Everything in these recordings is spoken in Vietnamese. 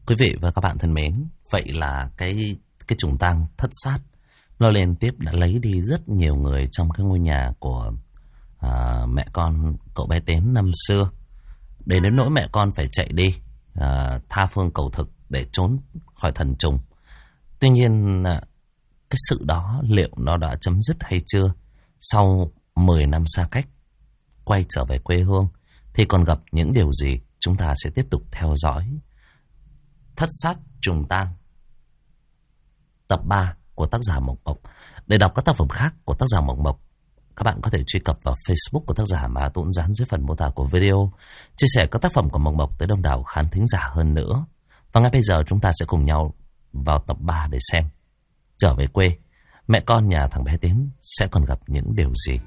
Quý vị và các bạn thân mến, vậy là cái trùng tang thất sát nó liên tiếp đã lấy đi rất nhiều người trong cái ngôi nhà của mẹ con cậu bé Tiến năm xưa. Để đến nỗi mẹ con phải chạy đi tha phương cầu thực để trốn khỏi thần trùng. Tuy nhiên cái sự đó liệu nó đã chấm dứt hay chưa? Sau 10 năm xa cách, quay trở về quê hương thì còn gặp những điều gì? Chúng ta sẽ tiếp tục theo dõi Thất sát trùng tang tập 3 của tác giả Mộc Mộc. Để đọc các tác phẩm khác của tác giả Mộc Mộc, các bạn có thể truy cập vào Facebook của tác giả mà tôi dán dưới phần mô tả của video, chia sẻ các tác phẩm của Mộc Mộc tới đông đảo khán thính giả hơn nữa. Và ngay bây giờ chúng ta sẽ cùng nhau vào tập 3 để xem trở về quê, mẹ con nhà thằng bé Tiến sẽ còn gặp những điều gì.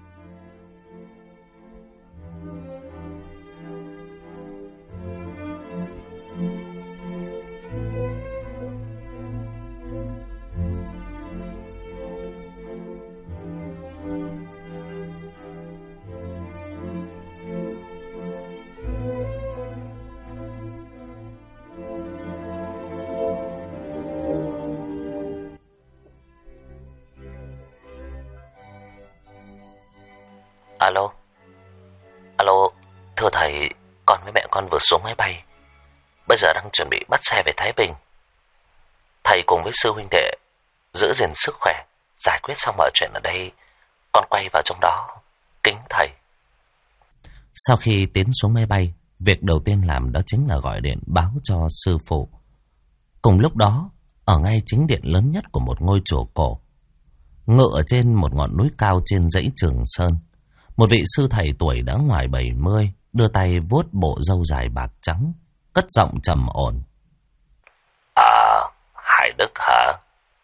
Alo, thưa thầy, con với mẹ con vừa xuống máy bay, bây giờ đang chuẩn bị bắt xe về Thái Bình. Thầy cùng với sư huynh đệ giữ gìn sức khỏe, giải quyết xong mọi chuyện ở đây, con quay vào trong đó, kính thầy. Sau khi Tiến xuống máy bay, việc đầu tiên làm đó chính là gọi điện báo cho sư phụ. Cùng lúc đó, ở ngay chính điện lớn nhất của một ngôi chùa cổ, ngựa trên một ngọn núi cao trên dãy Trường Sơn, một vị sư thầy tuổi đã ngoài 70 đưa tay vuốt bộ râu dài bạc trắng, cất giọng trầm ổn. Hải Đức hả?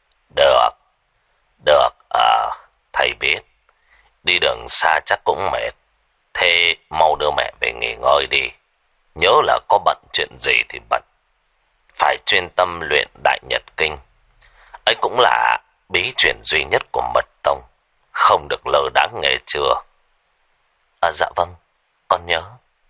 Được, thầy biết. Đi đường xa chắc cũng mệt. Thế mau đưa mẹ về nghỉ ngơi đi. Nhớ là có bận chuyện gì thì bận. Phải chuyên tâm luyện Đại Nhật Kinh. Ấy cũng là bí truyền duy nhất của Mật Tông. Không được lơ đãng nghe chưa? Dạ vâng, con nhớ.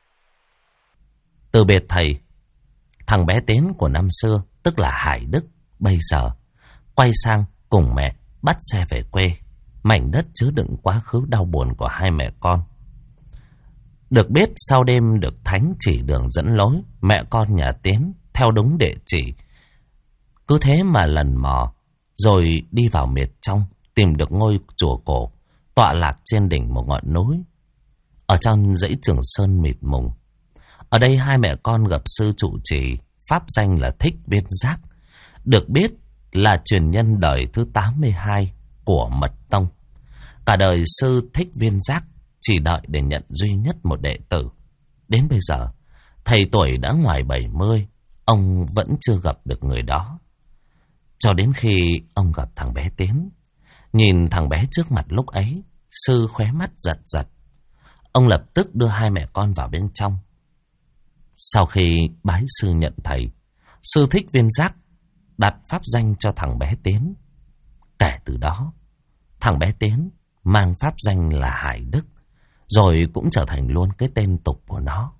Từ biệt thầy, thằng bé Tiến của năm xưa, tức là Hải Đức, bây giờ quay sang cùng mẹ bắt xe về quê, mảnh đất chứa đựng quá khứ đau buồn của hai mẹ con. Được biết sau đêm được thánh chỉ đường dẫn lối, mẹ con nhà Tiến theo đúng địa chỉ, cứ thế mà lần mò, rồi đi vào miệt trong, tìm được ngôi chùa cổ tọa lạc trên đỉnh một ngọn núi ở trong dãy Trường Sơn mịt mùng. Ở đây hai mẹ con gặp sư trụ trì, pháp danh là Thích Viên Giác, được biết là truyền nhân đời thứ 82 của Mật Tông. Cả đời sư Thích Viên Giác chỉ đợi để nhận duy nhất một đệ tử. Đến bây giờ, thầy tuổi đã ngoài 70, ông vẫn chưa gặp được người đó. Cho đến khi ông gặp thằng bé Tiến, nhìn thằng bé trước mặt lúc ấy, sư khóe mắt giật giật. Ông lập tức đưa hai mẹ con vào bên trong. Sau khi bái sư nhận thầy, sư Thích Viên Giác đặt pháp danh cho thằng bé Tiến. Kể từ đó, thằng bé Tiến mang pháp danh là Hải Đức, rồi cũng trở thành luôn cái tên tục của nó.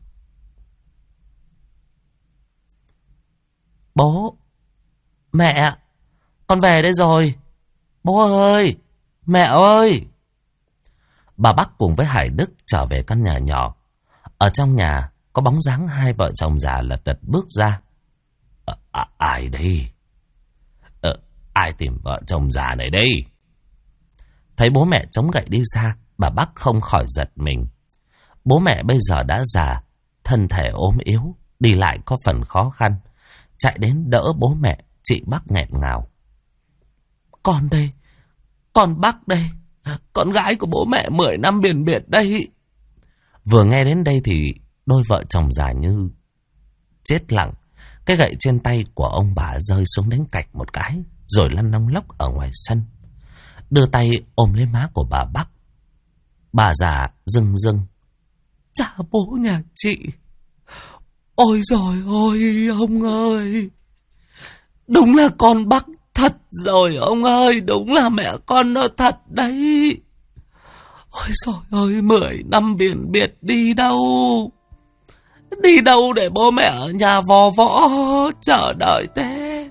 Bố, mẹ, con về đây rồi. Bố ơi, mẹ ơi. Bà Bắc cùng với Hải Đức trở về căn nhà nhỏ. Ở trong nhà có bóng dáng hai vợ chồng già lật đật bước ra. Ai đây? Ai tìm vợ chồng già này đây? Thấy bố mẹ chống gậy đi ra, bà Bắc không khỏi giật mình. Bố mẹ bây giờ đã già, thân thể ốm yếu, đi lại có phần khó khăn. Chạy đến đỡ bố mẹ, chị Bắc nghẹn ngào. Con đây, con Bắc đây, con gái của bố mẹ 10 năm biển biệt đây. Vừa nghe đến đây thì đôi vợ chồng già như chết lặng. Cái gậy trên tay của ông bà rơi xuống đánh cạch một cái, rồi lăn long lóc ở ngoài sân. Đưa tay ôm lấy má của bà Bắc. Bà già rưng rưng. Cha bố nhà chị. Ôi giời ơi ông ơi. Đúng là con Bắc thật rồi ông ơi. Đúng là mẹ con nó thật đấy. Ôi giời ơi 10 năm biển biệt đi đâu. Đi đâu để bố mẹ ở nhà vò võ chờ đợi thế?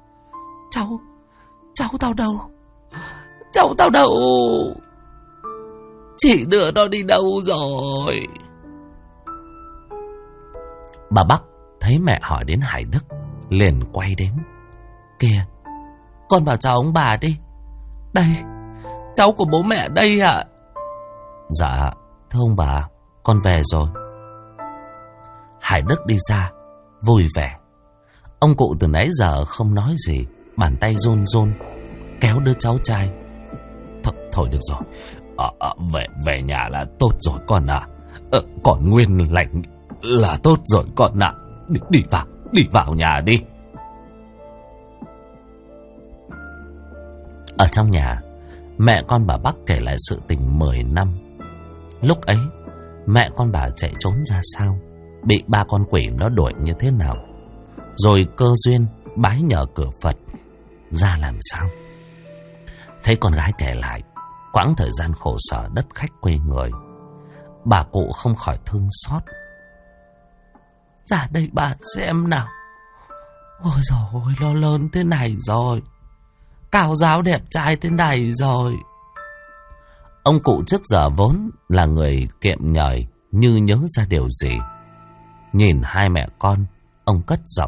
Cháu tao đâu? Cháu tao đâu? Chị đưa nó đi đâu rồi? Bà Bắc thấy mẹ hỏi đến Hải Đức, liền quay đến. Kìa, con vào chào ông bà đi. Đây, cháu của bố mẹ đây ạ. Dạ, thưa ông bà, con về rồi. Hải Đức đi ra, vui vẻ. Ông cụ từ nãy giờ không nói gì, bàn tay run run, kéo đứa cháu trai. Thôi được rồi, về nhà là tốt rồi con ạ. Còn nguyên lành là tốt rồi con ạ. Đi vào nhà đi. Ở trong nhà, mẹ con bà Bắc kể lại sự tình 10 năm. Lúc ấy, mẹ con bà chạy trốn ra sao, bị ba con quỷ nó đuổi như thế nào, rồi cơ duyên bái nhờ cửa Phật ra làm sao. Thấy con gái kể lại quãng thời gian khổ sở đất khách quê người, bà cụ không khỏi thương xót. Ra đây bà xem nào. Ôi dồi ôi, lo lớn thế này rồi, cao giáo đẹp trai thế này rồi. Ông cụ trước giờ vốn là người kiệm nhời, như nhớ ra điều gì. Nhìn hai mẹ con, ông cất giọng.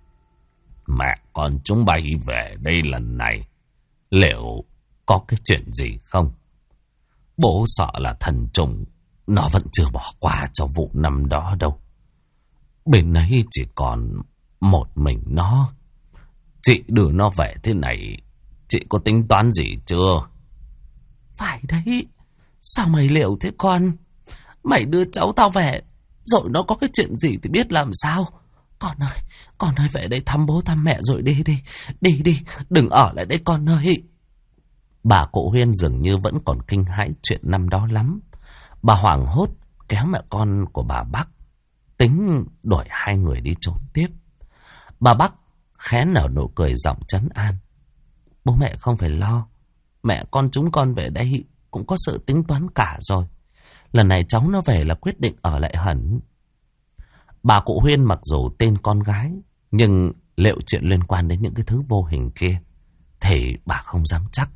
Mẹ con chúng bay về đây lần này, liệu có cái chuyện gì không? Bố sợ là thần trùng nó vẫn chưa bỏ qua cho vụ năm đó đâu. Bên ấy chỉ còn một mình nó. Chị đưa nó về thế này, chị có tính toán gì chưa? Phải đấy, sao mày liệu thế con? Mày đưa cháu tao về, rồi nó có cái chuyện gì thì biết làm sao? Con ơi về đây thăm bố thăm mẹ rồi đi, đừng ở lại đây con ơi. Bà cụ Huyên dường như vẫn còn kinh hãi chuyện năm đó lắm. Bà hoảng hốt kéo mẹ con của bà Bắc, tính đuổi hai người đi trốn tiếp. Bà Bắc khẽ nở nụ cười giọng trấn an. Bố mẹ không phải lo, mẹ con chúng con về đây cũng có sự tính toán cả rồi. Lần này cháu nó về là quyết định ở lại hẳn. Bà cụ Huyên mặc dù tên con gái, nhưng liệu chuyện liên quan đến những cái thứ vô hình kia thì bà không dám chắc.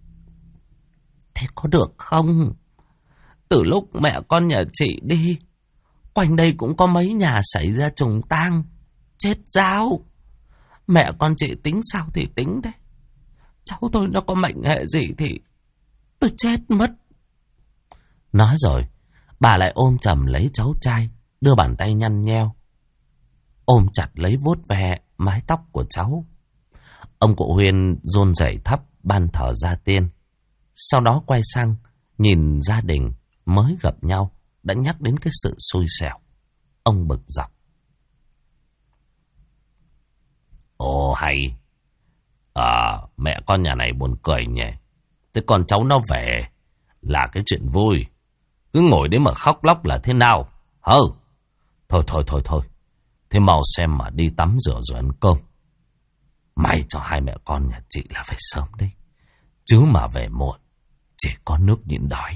Thế có được không? Từ lúc mẹ con nhà chị đi, quanh đây cũng có mấy nhà xảy ra trùng tang, chết ráo. Mẹ con chị tính sao thì tính đấy. Cháu tôi nó có mệnh hệ gì thì tôi chết mất. Nói rồi, bà lại ôm chầm lấy cháu trai, đưa bàn tay nhăn nheo ôm chặt lấy vuốt ve mái tóc của cháu. Ông cụ Huyên run rẩy thấp ban thờ gia tiên. Sau đó quay sang nhìn gia đình mới gặp nhau đã nhắc đến cái sự xui xẻo. Ông bực dọc. Ồ hay, mẹ con nhà này buồn cười nhỉ. Thế con cháu nó về là cái chuyện vui, cứ ngồi đấy mà khóc lóc là thế nào? Thôi. Thế mau xem mà đi tắm rửa rồi ăn cơm. May cho hai mẹ con nhà chị là phải sớm đấy, chứ mà về muộn chỉ có nước nhịn đói.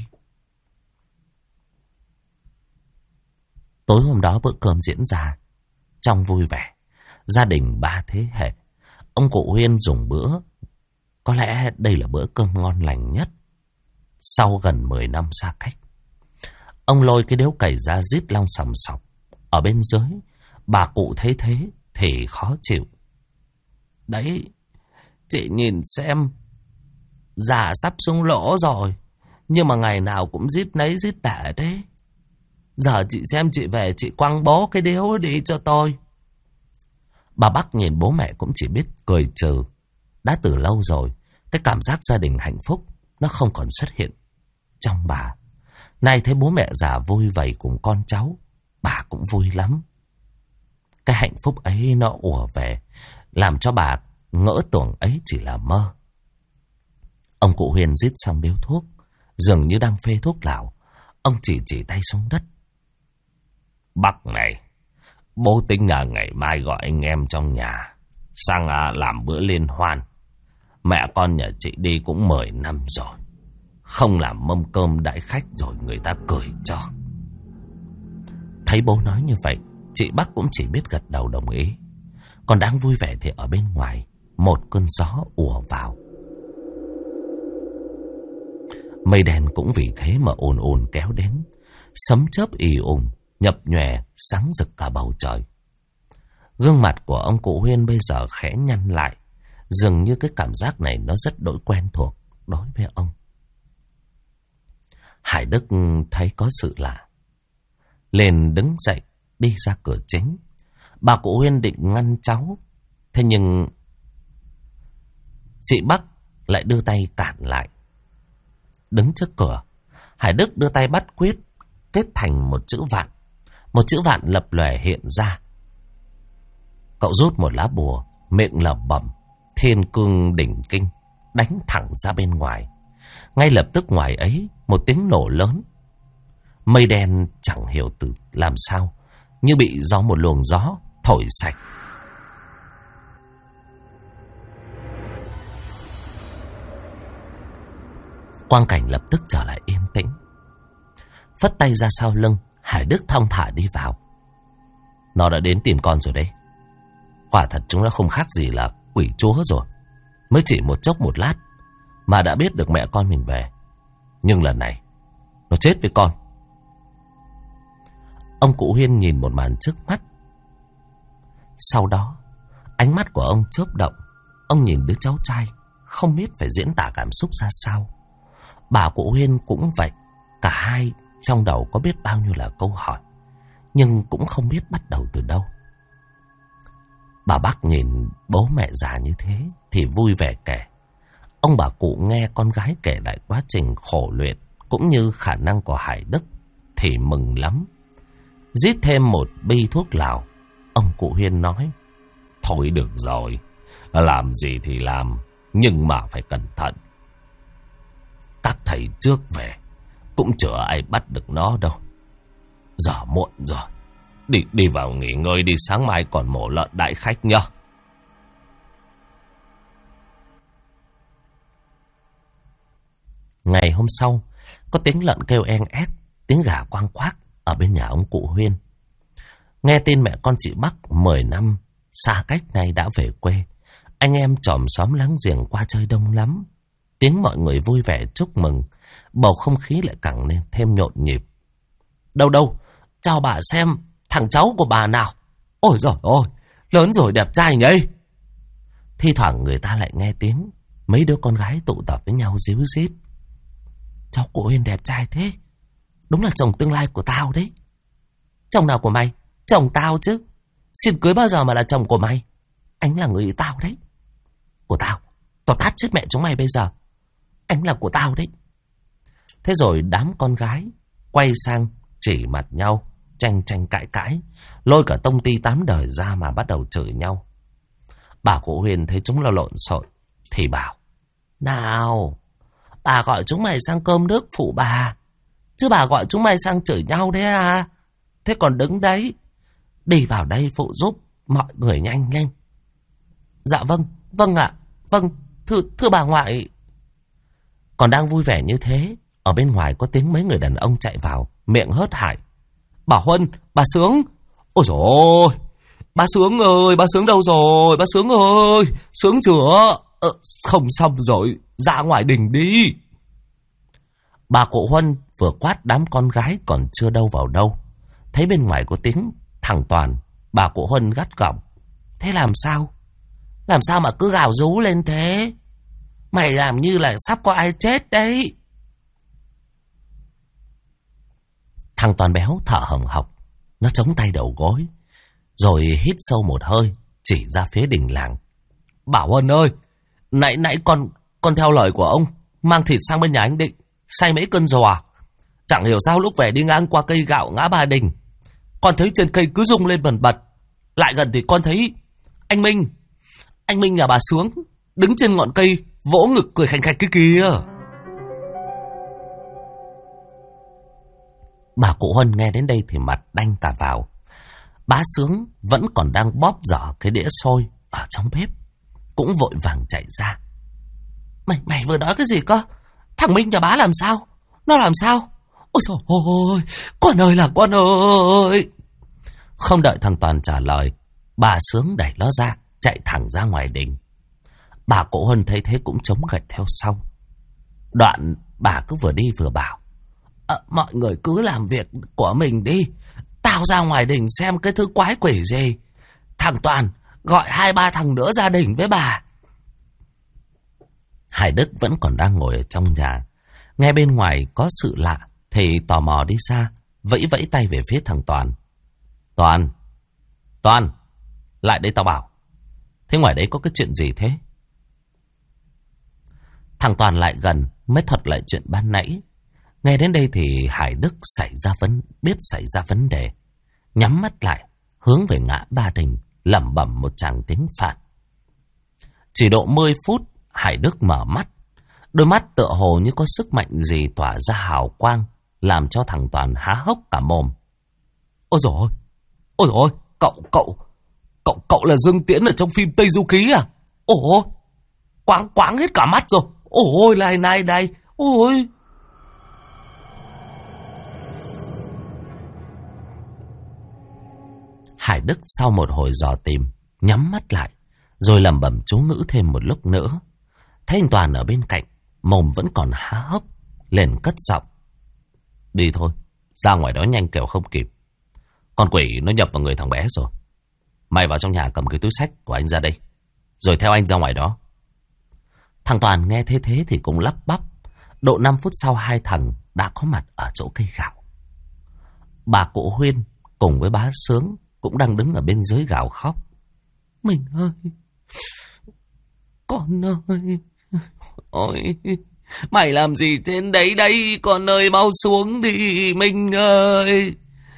Tối hôm đó bữa cơm diễn ra trong vui vẻ, gia đình ba thế hệ. Ông cụ Huyên dùng bữa, có lẽ đây là bữa cơm ngon lành nhất sau gần 10 năm xa cách. Ông lôi cái điếu cày ra rít long sòng sọc. Ở bên dưới, bà cụ thấy thế thì khó chịu. Đấy, chị nhìn xem, già sắp xuống lỗ rồi, nhưng mà ngày nào cũng rít nấy rít tẻ đấy. Giờ chị xem chị về, chị quăng bố cái điếu đi cho tôi. Bà Bắc nhìn bố mẹ cũng chỉ biết cười trừ. Đã từ lâu rồi, cái cảm giác gia đình hạnh phúc nó không còn xuất hiện trong bà. Nay thấy bố mẹ già vui vầy cùng con cháu, bà cũng vui lắm. Cái hạnh phúc ấy nó ùa về, làm cho bà ngỡ tưởng ấy chỉ là mơ. Ông cụ Huyên rít xong điếu thuốc, dường như đang phê thuốc lào. Ông chỉ tay xuống đất. Bắc này, bố tính là ngày mai gọi anh em trong nhà sang làm bữa liên hoan. Mẹ con nhà chị đi cũng 10 năm rồi, không làm mâm cơm đãi khách rồi người ta cười cho. Thấy bố nói như vậy, chị Bắc cũng chỉ biết gật đầu đồng ý. Còn đang vui vẻ thì ở bên ngoài, một cơn gió ùa vào. Mây đen cũng vì thế mà ồn ồn kéo đến. Sấm chớp ì ùng, nhập nhòe, sáng rực cả bầu trời. Gương mặt của ông cụ Huyên bây giờ khẽ nhăn lại. Dường như cái cảm giác này nó rất đỗi quen thuộc đối với ông. Hải Đức thấy có sự lạ, liền đứng dậy đi ra cửa chính. Bà cụ Huyên định ngăn cháu, thế nhưng chị Bắc lại đưa tay cản lại. Đứng trước cửa, Hải Đức đưa tay bắt quyết, kết thành một chữ vạn. Một chữ vạn lập lòe hiện ra. Cậu rút một lá bùa, miệng lẩm bẩm Thiên Cương Đỉnh Kinh, đánh thẳng ra bên ngoài. Ngay lập tức ngoài ấy, một tiếng nổ lớn. Mây đen chẳng hiểu từ làm sao, như bị gió một luồng gió thổi sạch. Quang cảnh lập tức trở lại yên tĩnh. Phất tay ra sau lưng, Hải Đức thong thả đi vào. Nó đã đến tìm con rồi đấy. Quả thật chúng nó không khác gì là quỷ chúa rồi. Mới chỉ một chốc một lát mà đã biết được mẹ con mình về. Nhưng lần này nó chết với con. Ông cụ Huyên nhìn một màn trước mắt. Sau đó ánh mắt của ông chớp động. Ông nhìn đứa cháu trai, không biết phải diễn tả cảm xúc ra sao. Bà cụ Huyên cũng vậy. Cả hai trong đầu có biết bao nhiêu là câu hỏi, nhưng cũng không biết bắt đầu từ đâu. Bà Bắc nhìn bố mẹ già như thế thì vui vẻ kể. Ông bà cụ nghe con gái kể lại quá trình khổ luyện cũng như khả năng của Hải Đức thì mừng lắm. Rít thêm một bi thuốc lào, ông cụ Huyên nói: Thôi được rồi, làm gì thì làm, nhưng mà phải cẩn thận. Các thầy trước về cũng chưa ai bắt được nó đâu. Giờ muộn rồi, đi vào nghỉ ngơi đi, sáng mai còn mổ lợn đại khách nhá. Ngày hôm sau, có tiếng lợn kêu en ép, tiếng gà quang quác ở bên nhà ông cụ Huyên. Nghe tin mẹ con chị Bắc 10 năm xa cách này đã về quê, anh em chòm xóm láng giềng qua chơi đông lắm. Tiếng mọi người vui vẻ chúc mừng, bầu không khí lại càng nên thêm nhộn nhịp. Đâu, chào bà xem thằng cháu của bà nào. Ôi giời ơi, lớn rồi đẹp trai nhỉ. Thi thoảng người ta lại nghe tiếng mấy đứa con gái tụ tập với nhau díu dít. Cháu cụ Huyên đẹp trai thế, đúng là chồng tương lai của tao đấy. Chồng nào của mày? Chồng tao chứ. Xin cưới bao giờ mà là chồng của mày? Anh là người yêu tao đấy. Của tao? Tao tát chết mẹ chúng mày bây giờ. Anh là của tao đấy. Thế rồi đám con gái quay sang chỉ mặt nhau, tranh cãi cãi, lôi cả tông ty 8 đời ra mà bắt đầu chửi nhau. Bà cụ Huyền thấy chúng là lộn xộn thì bảo: Nào, bà gọi chúng mày sang cơm nước phụ bà, chứ bà gọi chúng mày sang chửi nhau đấy à? Thế còn đứng đấy, đi vào đây phụ giúp mọi người nhanh lên. Dạ vâng ạ, vâng, thưa bà ngoại. Còn đang vui vẻ như thế, ở bên ngoài có tiếng mấy người đàn ông chạy vào, miệng hớt hải: Bà Huân, bà Sướng. Ôi dồi ôi, bà Sướng ơi, bà Sướng đâu rồi? Bà Sướng ơi, Sướng chưa? Không xong rồi, ra ngoài đình đi. Bà cụ Huân vừa quát đám con gái còn chưa đâu vào đâu. Thấy bên ngoài có tiếng thằng Toàn, bà cụ Huân gắt gỏng: Thế làm sao? Làm sao mà cứ gào rú lên thế? Mày làm như là sắp có ai chết đấy. Thằng Toàn béo thở hồng hộc, nó chống tay đầu gối, rồi hít sâu một hơi, chỉ ra phía đình làng: Bảo Huân ơi, nãy con theo lời của ông mang thịt sang bên nhà anh Định, xay mấy cân giò. Chẳng hiểu sao lúc về đi ngang qua cây gạo ngã ba đình, con thấy trên cây cứ rung lên bần bật. Lại gần thì con thấy anh Minh nhà bà Sướng đứng trên ngọn cây vỗ ngực cười khành khạch cái kia. Bà cụ Huân nghe đến đây thì mặt đanh cả vào. Bá Sướng vẫn còn đang bóp dở cái đĩa xôi ở trong bếp, cũng vội vàng chạy ra: Mày vừa nói cái gì cơ? Thằng Minh nhà bá làm sao? Nó làm sao? Ôi trời ơi, con ơi là con ơi! Không đợi thằng Toàn trả lời, bà Sướng đẩy nó ra, chạy thẳng ra ngoài đình. Bà Cụ Huân thấy thế cũng chống gạch theo sau. Đoạn bà cứ vừa đi vừa bảo: mọi người cứ làm việc của mình đi, tao ra ngoài đình xem cái thứ quái quỷ gì. Thằng Toàn gọi 2-3 thằng nữa ra đình với bà. Hải Đức vẫn còn đang ngồi ở trong nhà, nghe bên ngoài có sự lạ thì tò mò đi xa, vẫy vẫy tay về phía thằng Toàn. Toàn, lại đây tao bảo. Thế ngoài đấy có cái chuyện gì thế? Thằng Toàn lại gần mới thuật lại chuyện ban nãy. Nghe đến đây thì Hải Đức biết xảy ra vấn đề, nhắm mắt lại hướng về ngã Ba Đình, lẩm bẩm một tràng tiếng Phạn. Chỉ độ 10 phút, Hải Đức mở mắt, đôi mắt tựa hồ như có sức mạnh gì tỏa ra hào quang, làm cho thằng Toàn há hốc cả mồm. Ôi dồi ôi, cậu là Dương Tiễn ở trong phim Tây Du Ký à? Ôi, quáng hết cả mắt rồi. Ôi, này, ôi. Hải Đức sau một hồi dò tìm, nhắm mắt lại, rồi lẩm bẩm chú ngữ thêm một lúc nữa. Thấy anh Toàn ở bên cạnh, mồm vẫn còn há hốc, liền cất giọng: đi thôi, ra ngoài đó nhanh kẻo không kịp. Con quỷ nó nhập vào người thằng bé rồi. Mày vào trong nhà cầm cái túi xách của anh ra đây, rồi theo anh ra ngoài đó. Thằng Toàn nghe thế thì cũng lắp bắp. Độ 5 phút sau, hai thằng đã có mặt ở chỗ cây gạo. Bà Cụ Huyên cùng với bá Sướng cũng đang đứng ở bên dưới gào khóc. Mình ơi, con ơi, ôi, mày làm gì trên đấy đây? Con ơi, mau xuống đi, Mình ơi,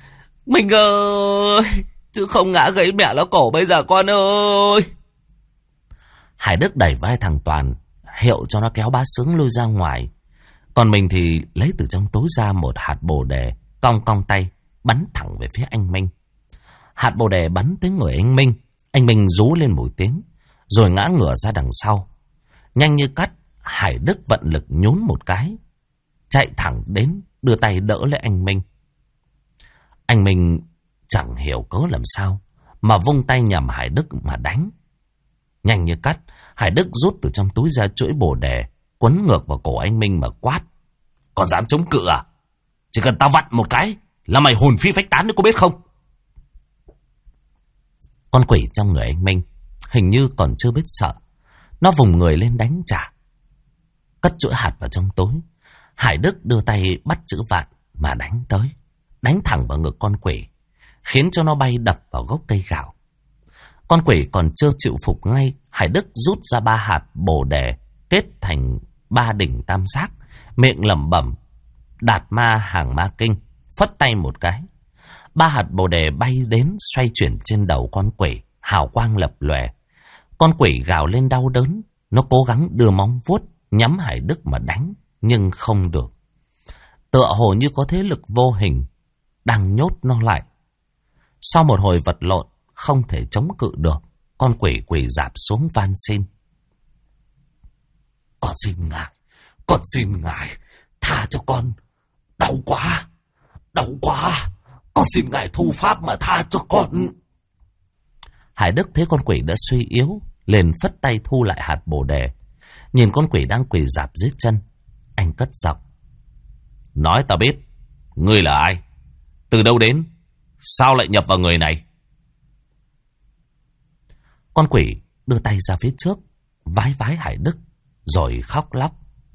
chứ không ngã gãy mẹ nó cổ bây giờ con ơi. Hải Đức đẩy vai thằng Toàn, hiệu cho nó kéo bá Sướng lui ra ngoài. Còn mình thì lấy từ trong túi ra một hạt bồ đề, cong tay bắn thẳng về phía anh Minh. Hạt bồ đề bắn tới người anh Minh rú lên một tiếng, rồi ngã ngửa ra đằng sau. Nhanh như cắt, Hải Đức vận lực nhún một cái, chạy thẳng đến đưa tay đỡ lấy anh Minh. Anh Minh chẳng hiểu cớ làm sao mà vung tay nhằm Hải Đức mà đánh. Nhanh như cắt, Hải Đức rút từ trong túi ra chuỗi bồ đề, quấn ngược vào cổ anh Minh mà quát: còn dám chống cự à? Chỉ cần tao vặn một cái là mày hồn phi phách tán đấy, có biết không? Con quỷ trong người anh Minh hình như còn chưa biết sợ, nó vùng người lên đánh trả. Cất chuỗi hạt vào trong túi, Hải Đức đưa tay bắt chữ vạn mà đánh tới, đánh thẳng vào ngực con quỷ, khiến cho nó bay đập vào gốc cây gạo. Con quỷ còn chưa chịu phục ngay, Hải Đức rút ra 3 hạt bồ đề kết thành 3 đỉnh tam giác, miệng lẩm bẩm Đạt Ma Hàng Ma Kinh, phất tay một cái. 3 hạt bồ đề bay đến xoay chuyển trên đầu con quỷ, hào quang lập lòe. Con quỷ gào lên đau đớn, nó cố gắng đưa móng vuốt nhắm Hải Đức mà đánh, nhưng không được. Tựa hồ như có thế lực vô hình đang nhốt nó lại. Sau một hồi vật lộn không thể chống cự được, con quỷ quỳ rạp xuống van xin: con xin ngài tha cho con, đau quá, con xin ngài thu pháp mà tha cho con. Hải Đức thấy con quỷ đã suy yếu, liền phất tay thu lại hạt bồ đề. Nhìn con quỷ đang quỳ rạp dưới chân, anh cất giọng: nói tao biết, ngươi là ai, từ đâu đến, sao lại nhập vào người này? Con quỷ đưa tay ra phía trước, vái Hải Đức, rồi khóc lóc: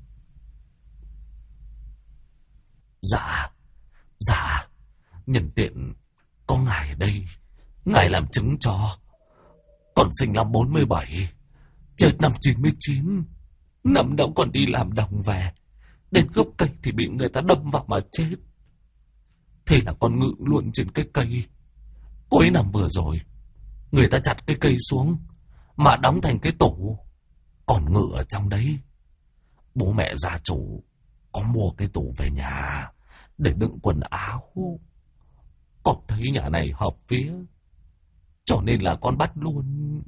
Dạ, nhân tiện có ngài ở đây, ngài làm chứng cho. Con sinh năm 47, chết năm 99, năm đó còn đi làm đồng về, đến gốc cây thì bị người ta đâm vào mà chết. Thế là con ngự luôn trên cái cây. Cuối năm vừa rồi, người ta chặt cái cây xuống mà đóng thành cái tủ, còn ngự ở trong đấy. Bố mẹ gia chủ có mua cái tủ về nhà để đựng quần áo. Con thấy nhà này hợp vía, cho nên là con bắt luôn.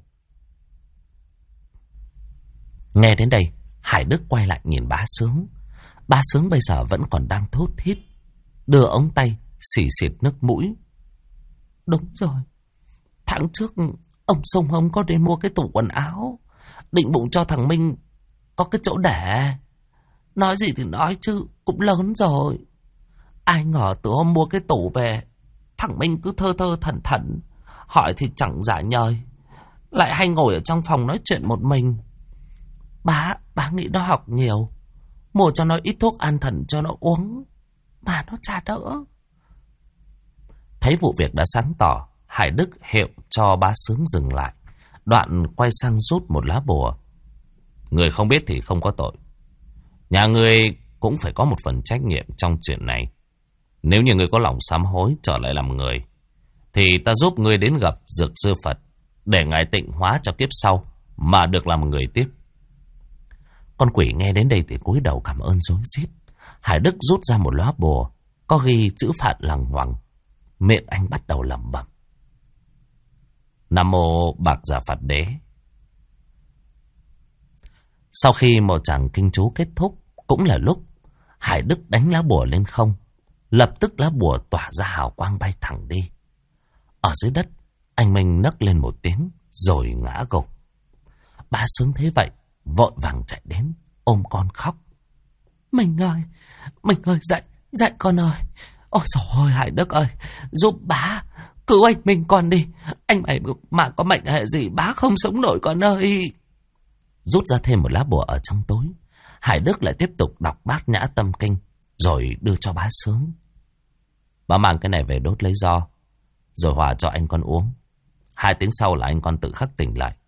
Nghe đến đây, Hải Đức quay lại nhìn bá Sướng. Bá Sướng bây giờ vẫn còn đang thút thít, đưa ống tay xì xịt nước mũi. Đúng rồi. Tháng trước ông Sông Hồng có đến mua cái tủ quần áo, định bụng cho thằng Minh có cái chỗ để. Nói gì thì nói chứ, cũng lớn rồi. Ai ngờ từ hôm mua cái tủ về, thằng Minh cứ thơ thơ thẩn thẩn, hỏi thì chẳng giả nhời, lại hay ngồi ở trong phòng nói chuyện một mình. Bà nghĩ nó học nhiều, mua cho nó ít thuốc an thần cho nó uống, mà nó chả đỡ. Thấy vụ việc đã sáng tỏ, Hải Đức hiệu cho bá Sướng dừng lại, đoạn quay sang rút một lá bùa. Người không biết thì không có tội. Nhà ngươi cũng phải có một phần trách nhiệm trong chuyện này. Nếu như ngươi có lòng sám hối trở lại làm người, thì ta giúp ngươi đến gặp Dược Sư Phật, để ngài tịnh hóa cho kiếp sau mà được làm người tiếp. Con quỷ nghe đến đây thì cúi đầu cảm ơn rối rít. Hải Đức rút ra một lá bùa có ghi chữ phạn lằng ngoằng. Miệng anh bắt đầu lẩm bẩm: Nam mô Bạc Giả Phật Đế. Sau khi một tràng kinh chú kết thúc, cũng là lúc Hải Đức đánh lá bùa lên không. Lập tức lá bùa tỏa ra hào quang bay thẳng đi. Ở dưới đất, anh Minh nấc lên một tiếng rồi ngã gục. Bá Sướng thấy vậy, vội vàng chạy đến ôm con khóc: Mình ơi, dạy con ơi. Ôi trời ơi, Hải Đức ơi, giúp bá, cứu anh Minh con đi. Anh mày mà có mệnh hệ gì bá không sống nổi con ơi. Rút ra thêm một lá bùa ở trong tối, Hải Đức lại tiếp tục đọc Bát Nhã Tâm Kinh, rồi đưa cho bá Sướng. Bá mang cái này về đốt lấy do, rồi hòa cho anh con uống. 2 tiếng sau là anh con tự khắc tỉnh lại.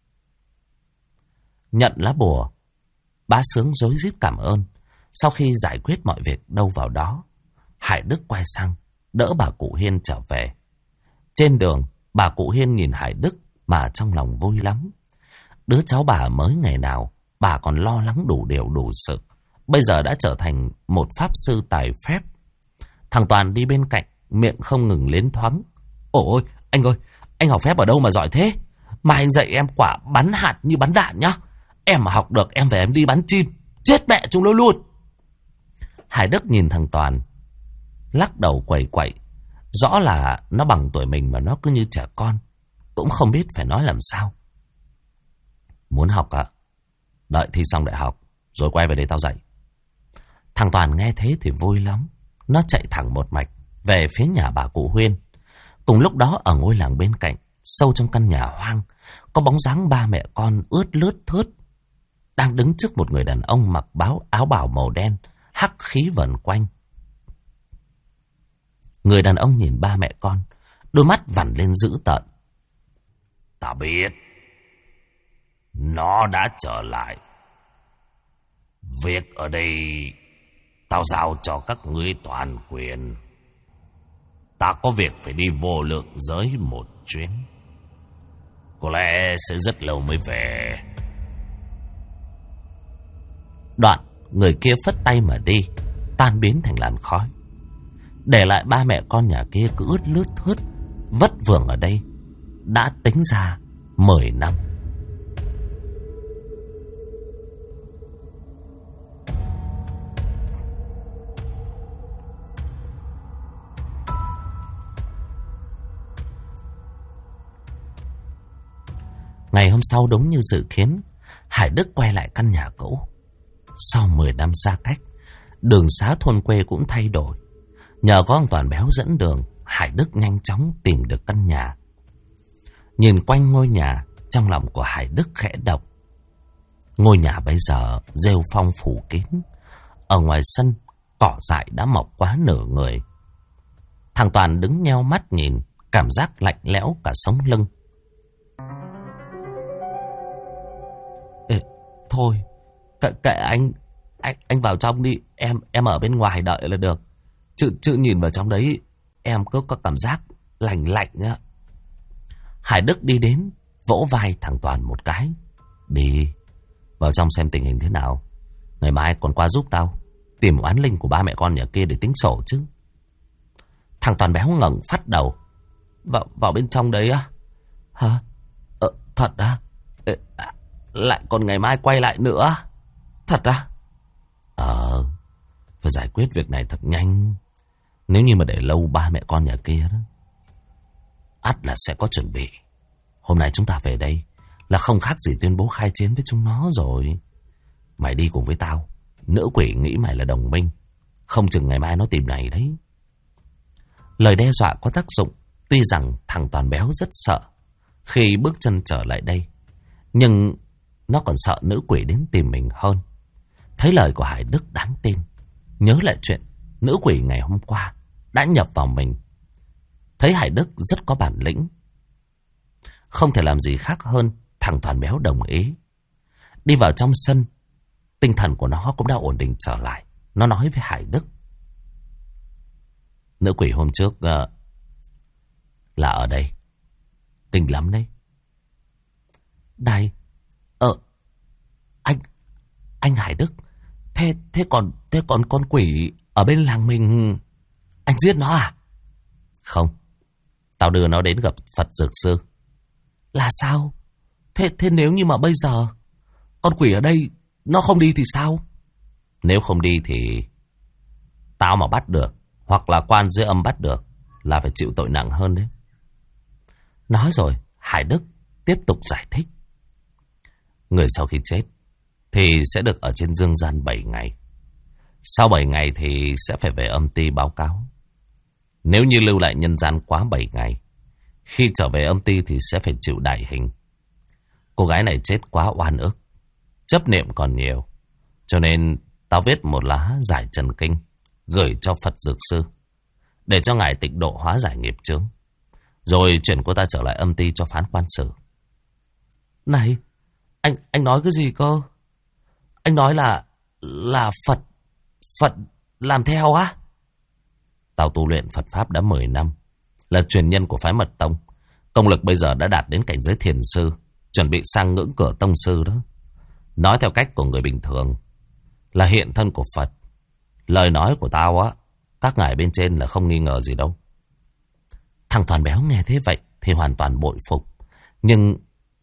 Nhận lá bùa, bá Sướng rối rít cảm ơn. Sau khi giải quyết mọi việc đâu vào đó, Hải Đức quay sang đỡ bà cụ Hiên trở về. Trên đường, bà cụ Hiên nhìn Hải Đức mà trong lòng vui lắm. Đứa cháu bà mới ngày nào, bà còn lo lắng đủ điều đủ sự, bây giờ đã trở thành một pháp sư tài phép. Thằng Toàn đi bên cạnh, miệng không ngừng liến thoáng: Ôi, anh ơi, anh học phép ở đâu mà giỏi thế? Mà anh dạy em quả bắn hạt như bắn đạn nhá. Em mà học được, em về em đi bắn chim, chết mẹ chúng nó luôn. Hải Đức nhìn thằng Toàn, lắc đầu quẩy quẩy. Rõ là nó bằng tuổi mình mà nó cứ như trẻ con, cũng không biết phải nói làm sao. Muốn học à? Đợi thi xong đại học rồi quay về đây tao dạy. Thằng Toàn nghe thế thì vui lắm. Nó chạy thẳng một mạch về phía nhà bà cụ Huyên. Cùng lúc đó ở ngôi làng bên cạnh, sâu trong căn nhà hoang, có bóng dáng ba mẹ con ướt lướt thướt đang đứng trước một người đàn ông mặc áo bào màu đen, hắc khí vần quanh. Người đàn ông nhìn ba mẹ con, đôi mắt vằn lên dữ tợn: Ta biết nó đã trở lại. Việc ở đây tao giao cho các ngươi toàn quyền. Ta có việc phải đi vô lượng giới một chuyến, có lẽ sẽ rất lâu mới về. Đoạn người kia phất tay mà đi, tan biến thành làn khói, để lại ba mẹ con nhà kia cứ ướt lướt thướt vất vưởng ở đây đã tính ra 10 năm. Ngày hôm sau đúng như dự kiến, Hải Đức quay lại căn nhà cũ. Sau 10 năm xa cách, đường xá thôn quê cũng thay đổi. Nhờ có ông Toàn béo dẫn đường, Hải Đức nhanh chóng tìm được căn nhà. Nhìn quanh ngôi nhà, trong lòng của Hải Đức khẽ động. Ngôi nhà bây giờ rêu phong phủ kín. Ở ngoài sân, cỏ dại đã mọc quá nửa người. Thằng Toàn đứng nheo mắt nhìn, cảm giác lạnh lẽo cả sống lưng. Ê, thôi, kệ anh vào trong đi, em ở bên ngoài đợi là được. Chứ nhìn vào trong đấy, em cứ có cảm giác lạnh lạnh á. Hải Đức đi đến, vỗ vai thằng Toàn một cái: Đi, vào trong xem tình hình thế nào. Ngày mai còn qua giúp tao tìm oán linh của ba mẹ con nhà kia để tính sổ chứ. Thằng Toàn béo ngẩng phát đầu: Vào bên trong đấy á? Hả? Thật á? Lại còn ngày mai quay lại nữa? Thật á? Phải giải quyết việc này thật nhanh. Nếu như mà để lâu ba mẹ con nhà kia đó, ắt là sẽ có chuẩn bị. Hôm nay chúng ta về đây là không khác gì tuyên bố khai chiến với chúng nó rồi. Mày đi cùng với tao. Nữ quỷ nghĩ mày là đồng minh. Không chừng ngày mai nó tìm mày đấy. Lời đe dọa có tác dụng. Tuy rằng thằng Toàn béo rất sợ khi bước chân trở lại đây, nhưng nó còn sợ nữ quỷ đến tìm mình hơn. Thấy lời của Hải Đức đáng tin, nhớ lại chuyện nữ quỷ ngày hôm qua đã nhập vào mình. Thấy Hải Đức rất có bản lĩnh, không thể làm gì khác hơn. Thằng Toàn béo đồng ý. Đi vào trong sân, tinh thần của nó cũng đã ổn định trở lại. Nó nói với Hải Đức: nữ quỷ hôm trước là ở đây. Kinh lắm đấy. Đây, anh Hải Đức, thế còn con quỷ ở bên làng mình, anh giết nó à? Không, tao đưa nó đến gặp Phật Dược Sư. Là sao? Thế nếu như mà bây giờ con quỷ ở đây nó không đi thì sao? Nếu không đi thì tao mà bắt được, hoặc là quan dưới âm bắt được, là phải chịu tội nặng hơn đấy. Nói rồi, Hải Đức tiếp tục giải thích. Người sau khi chết thì sẽ được ở trên dương gian 7 ngày. Sau 7 ngày thì sẽ phải về âm ty báo cáo. Nếu như lưu lại nhân gian quá 7 ngày, khi trở về âm ty thì sẽ phải chịu đại hình. Cô gái này chết quá oan ức, chấp niệm còn nhiều, cho nên tao viết một lá giải trần kinh gửi cho Phật Dược Sư, để cho ngài tịnh độ hóa giải nghiệp chướng, rồi chuyển cô ta trở lại âm ty cho phán quan xử. Này, anh nói cái gì cơ? Anh nói là Phật làm theo á? Tao tu luyện Phật Pháp đã 10 năm, là truyền nhân của phái Mật Tông. Công lực bây giờ đã đạt đến cảnh giới thiền sư, chuẩn bị sang ngưỡng cửa tông sư đó. Nói theo cách của người bình thường là hiện thân của Phật. Lời nói của tao á, các ngài bên trên là không nghi ngờ gì đâu. Thằng Toàn béo nghe thế vậy thì hoàn toàn bội phục. Nhưng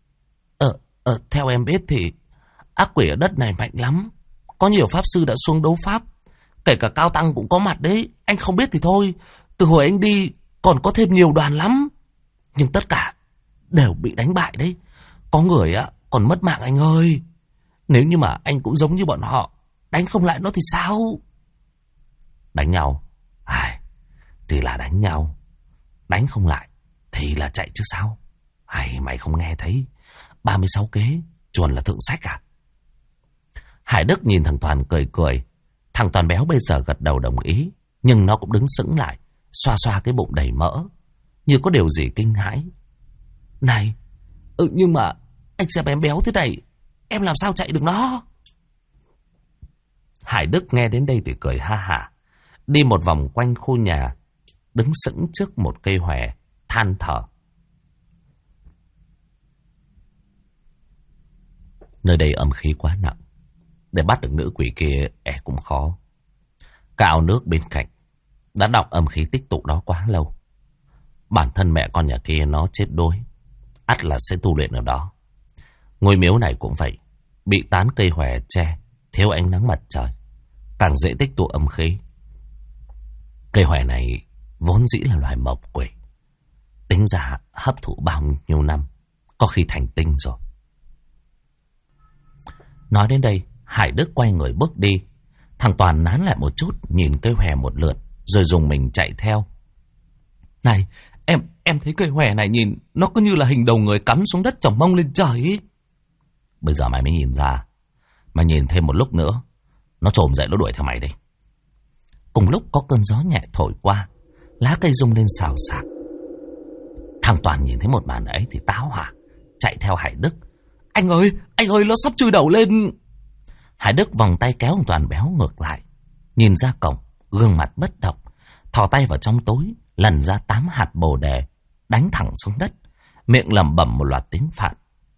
theo em biết thì ác quỷ ở đất này mạnh lắm. Có nhiều pháp sư đã xuống đấu pháp, kể cả Cao Tăng cũng có mặt đấy. Anh không biết thì thôi, từ hồi anh đi còn có thêm nhiều đoàn lắm, nhưng tất cả đều bị đánh bại đấy. Có người á còn mất mạng anh ơi. Nếu như mà anh cũng giống như bọn họ, đánh không lại nó thì sao? Đánh nhau thì là đánh nhau, đánh không lại thì là chạy chứ sao? Mày không nghe thấy 36 kế chuồn là thượng sách à? Hải Đức nhìn thằng Toàn cười cười. Thằng Toàn béo bây giờ gật đầu đồng ý, nhưng nó cũng đứng sững lại, xoa xoa cái bụng đầy mỡ, như có điều gì kinh hãi. Này, nhưng mà anh xem em béo thế này, em làm sao chạy được nó? Hải Đức nghe đến đây thì cười ha hả, đi một vòng quanh khu nhà, đứng sững trước một cây hòe, than thở. Nơi đây âm khí quá nặng, để bắt được nữ quỷ kia cũng khó. Cái nước bên cạnh đã đọng âm khí tích tụ đó quá lâu. Bản thân mẹ con nhà kia nó chết đuối, ắt là sẽ tu luyện ở đó. Ngôi miếu này cũng vậy, bị tán cây hòe che, thiếu ánh nắng mặt trời, càng dễ tích tụ âm khí. Cây hòe này vốn dĩ là loài mộc quỷ, tính ra hấp thụ bao nhiêu năm, có khi thành tinh rồi. Nói đến đây, Hải Đức quay người bước đi. Thằng Toàn nán lại một chút, nhìn cây hòe một lượt, rồi dùng mình chạy theo. Này, em thấy cây hòe này nhìn nó cứ như là hình đầu người cắm xuống đất chồng mông lên trời ấy. Bây giờ mày mới nhìn ra, mà nhìn thêm một lúc nữa, nó trồm dậy nó đuổi theo mày đi. Cùng lúc có cơn gió nhẹ thổi qua, lá cây rung lên xào xạc. Thằng Toàn nhìn thấy một màn ấy thì táo hỏa, chạy theo Hải Đức. Anh ơi, nó sắp chui đầu lên. Hải Đức vòng tay kéo thằng Toàn béo ngược lại, nhìn ra cổng, gương mặt bất động, thò tay vào trong túi, lần ra 8 hạt bồ đề, đánh thẳng xuống đất, miệng lẩm bẩm một loạt tiếng Phạn.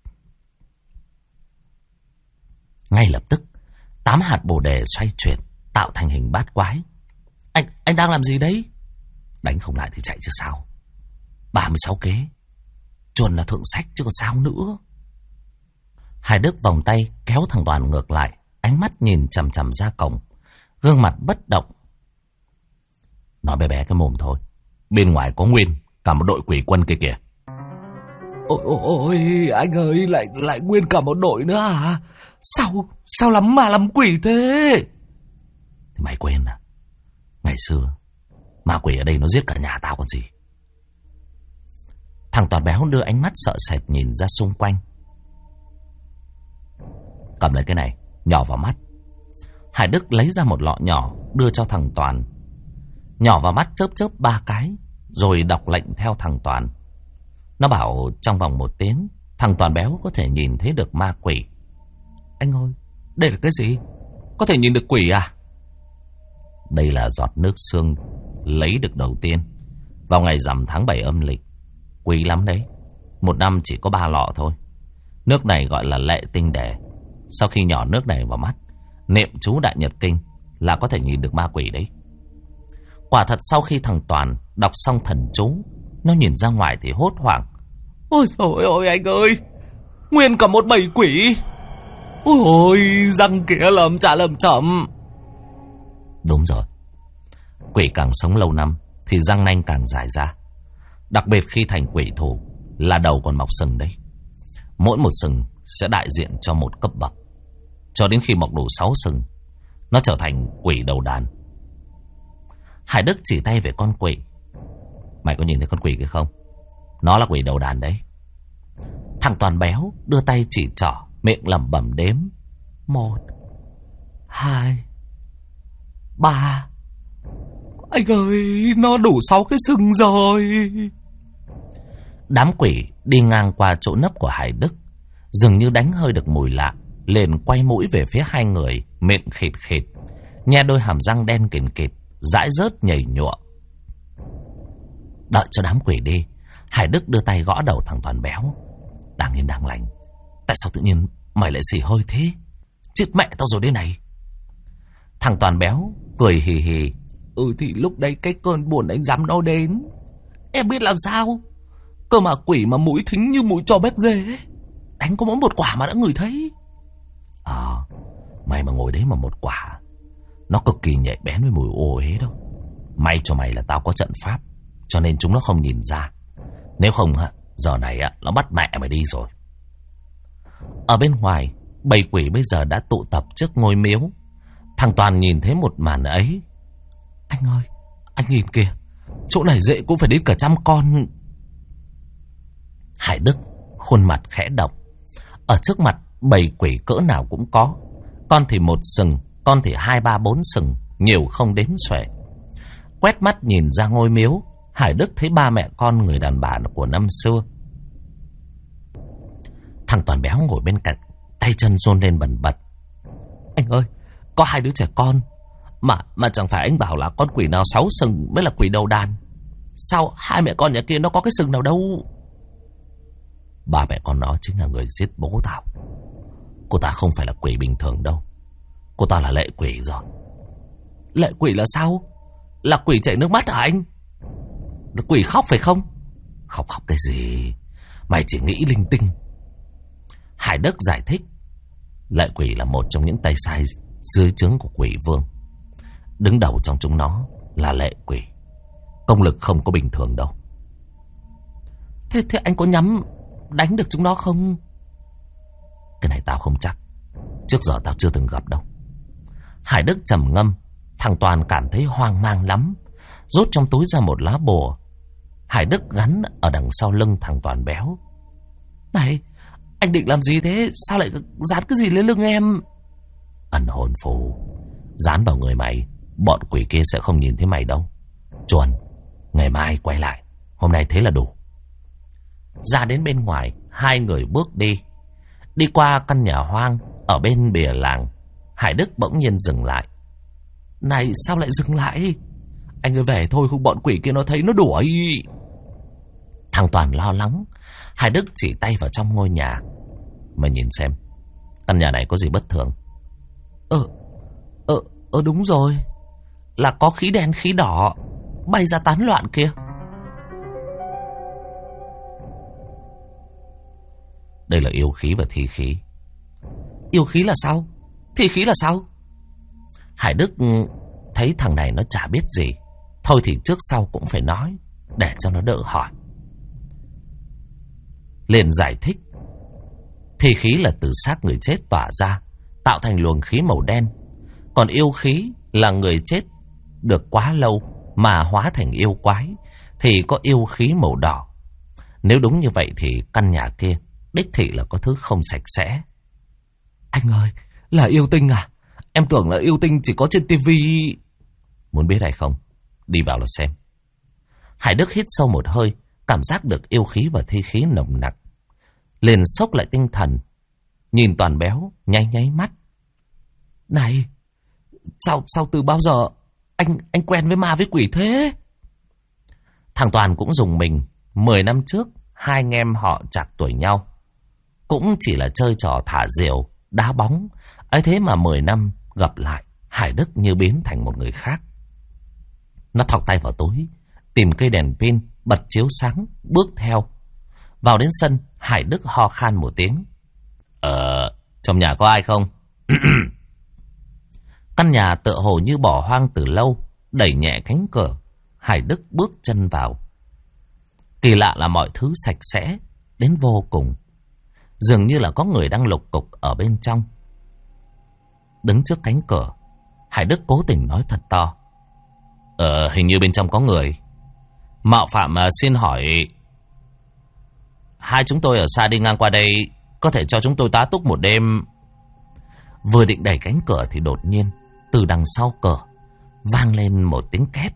Ngay lập tức, 8 hạt bồ đề xoay chuyển, tạo thành hình bát quái. Anh đang làm gì đấy? Đánh không lại thì chạy chứ sao? 36 kế, chuồn là thượng sách chứ còn sao nữa. Hải Đức vòng tay kéo thằng Toàn ngược lại, ánh mắt nhìn chằm chằm ra cổng, gương mặt bất động. Nói bé bé cái mồm thôi, bên ngoài có nguyên cả một đội quỷ quân kia kìa. Ôi, anh ơi, lại nguyên cả một đội nữa à? Sao lắm mà lắm quỷ thế? Thì mày quên à? Ngày xưa, ma quỷ ở đây nó giết cả nhà tao còn gì. Thằng Toàn béo đưa ánh mắt sợ sệt nhìn ra xung quanh. Cầm lấy cái này, nhỏ vào mắt. Hải Đức lấy ra một lọ nhỏ, đưa cho thằng Toàn. Nhỏ vào mắt chớp 3 cái, rồi đọc lệnh theo thằng Toàn. Nó bảo trong vòng 1 tiếng, thằng Toàn béo có thể nhìn thấy được ma quỷ. Anh ơi, đây là cái gì? Có thể nhìn được quỷ à? Đây là giọt nước xương lấy được đầu tiên vào ngày rằm tháng 7 âm lịch. Quý lắm đấy. 1 năm chỉ có 3 lọ thôi. Nước này gọi là lệ tinh đề. Sau khi nhỏ nước này vào mắt, niệm chú Đại Nhật Kinh là có thể nhìn được ma quỷ đấy. Quả thật sau khi thằng Toàn đọc xong thần chú, nó nhìn ra ngoài thì hốt hoảng. Ôi trời ơi anh ơi, nguyên cả một bầy quỷ. Ôi, răng kia lởm chả lởm chởm. Đúng rồi, quỷ càng sống lâu năm thì răng nanh càng dài ra. Đặc biệt khi thành quỷ thủ là đầu còn mọc sừng đấy. Mỗi một sừng sẽ đại diện cho một cấp bậc. Cho đến khi mọc đủ 6 sừng, nó trở thành quỷ đầu đàn. Hải Đức chỉ tay về con quỷ. Mày có nhìn thấy con quỷ kia không? Nó là quỷ đầu đàn đấy. Thằng Toàn béo đưa tay chỉ trỏ, miệng lẩm bẩm đếm. 1, 2, 3. Anh ơi, nó đủ 6 cái sừng rồi. Đám quỷ đi ngang qua chỗ nấp của Hải Đức, dường như đánh hơi được mùi lạ, liền quay mũi về phía hai người, miệng khịt khịt, nhe đôi hàm răng đen kịt kịt, dãi rớt nhầy nhụa. Đợi cho đám quỷ đi, Hải Đức đưa tay gõ đầu thằng Toàn béo. Đang yên đang lành, tại sao tự nhiên mày lại xì hơi thế? Chết mẹ tao rồi đây này. Thằng Toàn béo cười hì hì. Thì lúc đấy cái cơn buồn đánh giám nó đến. Em biết làm sao? Cơ mà quỷ mà mũi thính như mũi trò bếp dê ấy. Đánh có mỗi một quả mà đã ngửi thấy. Mày mà ngồi đấy mà một quả, nó cực kỳ nhạy bén với mùi ô uế đâu. May cho mày là tao có trận pháp, cho nên chúng nó không nhìn ra. Nếu không giờ này nó bắt mẹ mày đi rồi. Ở bên ngoài, bầy quỷ bây giờ đã tụ tập trước ngôi miếu. Thằng Toàn nhìn thấy một màn ấy. Anh ơi, anh nhìn kìa, chỗ này dễ cũng phải đến cả 100 con. Hải Đức khuôn mặt khẽ động. Ở trước mặt bầy quỷ cỡ nào cũng có. Con thì 1 sừng, con thì 2, 3, 4 sừng, nhiều không đếm xuể. Quét mắt nhìn ra ngôi miếu, Hải Đức thấy 3 mẹ con người đàn bà của năm xưa. Thằng Toàn béo ngồi bên cạnh, tay chân run lên bần bật. Anh ơi, có 2 đứa trẻ con, mà chẳng phải anh bảo là con quỷ nào 6 sừng mới là quỷ đầu đàn. Sao 2 mẹ con nhà kia nó có cái sừng nào đâu? 3 mẹ con nó chính là người giết bố tao. Cô ta không phải là quỷ bình thường đâu. Cô ta là lệ quỷ rồi. Lệ quỷ là sao? Là quỷ chảy nước mắt hả anh? Là quỷ khóc phải không? Khóc cái gì? Mày chỉ nghĩ linh tinh. Hải Đức giải thích. Lệ quỷ là một trong những tay sai dưới trướng của quỷ vương. Đứng đầu trong chúng nó là lệ quỷ. Công lực không có bình thường đâu. Thế anh có nhắm đánh được chúng nó không? Cái này tao không chắc. Trước giờ tao chưa từng gặp đâu. Hải Đức trầm ngâm. Thằng Toàn cảm thấy hoang mang lắm, rút trong túi ra một lá bùa. Hải Đức gắn ở đằng sau lưng thằng Toàn béo. Này, anh định làm gì thế? Sao lại dán cái gì lên lưng em? Ẩn hồn phù. Dán vào người mày, bọn quỷ kia sẽ không nhìn thấy mày đâu. Chuẩn, ngày mai quay lại. Hôm nay thế là đủ. Ra đến bên ngoài, hai người bước đi. Đi qua căn nhà hoang ở bên bìa làng, Hải Đức bỗng nhiên dừng lại. Này, sao lại dừng lại? Anh ơi về thôi, không bọn quỷ kia nó thấy nó đuổi. Thằng Toàn lo lắng. Hải Đức chỉ tay vào trong ngôi nhà. Mày nhìn xem, căn nhà này có gì bất thường? Đúng rồi, là có khí đen khí đỏ bay ra tán loạn kia. Đây là yêu khí và thi khí. Yêu khí là sao? Thi khí là sao? Hải Đức thấy thằng này nó chả biết gì, thôi thì trước sau cũng phải nói để cho nó đỡ hỏi. liền giải thích. Thi khí là từ xác người chết tỏa ra, tạo thành luồng khí màu đen. Còn yêu khí là người chết được quá lâu mà hóa thành yêu quái, thì có yêu khí màu đỏ. Nếu đúng như vậy thì căn nhà kia đích thị là có thứ không sạch sẽ. Anh ơi, là yêu tinh à? Em tưởng là yêu tinh chỉ có trên tivi. Muốn biết hay không? Đi vào là xem. Hải Đức hít sâu một hơi, cảm giác được yêu khí và thi khí nồng nặc. Liền sốc lại tinh thần, nhìn Toàn béo, nháy nháy mắt. Này, sao từ bao giờ anh quen với ma với quỷ thế? Thằng Toàn cũng dùng mình. 10 năm trước, hai anh em họ chạc tuổi nhau. Cũng chỉ là chơi trò thả diều, đá bóng. Ấy thế mà 10 năm gặp lại, Hải Đức như biến thành một người khác. Nó thọc tay vào túi, tìm cây đèn pin, bật chiếu sáng, bước theo. Vào đến sân, Hải Đức ho khan một tiếng. Trong nhà có ai không? Căn nhà tựa hồ như bỏ hoang từ lâu, đẩy nhẹ cánh cửa. Hải Đức bước chân vào. Kỳ lạ là mọi thứ sạch sẽ đến vô cùng. Dường như là có người đang lục cục ở bên trong. Đứng trước cánh cửa, Hải Đức cố tình nói thật to. Hình như bên trong có người. Mạo phạm xin hỏi, hai chúng tôi ở xa đi ngang qua đây, có thể cho chúng tôi tá túc một đêm? Vừa định đẩy cánh cửa thì đột nhiên từ đằng sau cửa vang lên một tiếng két.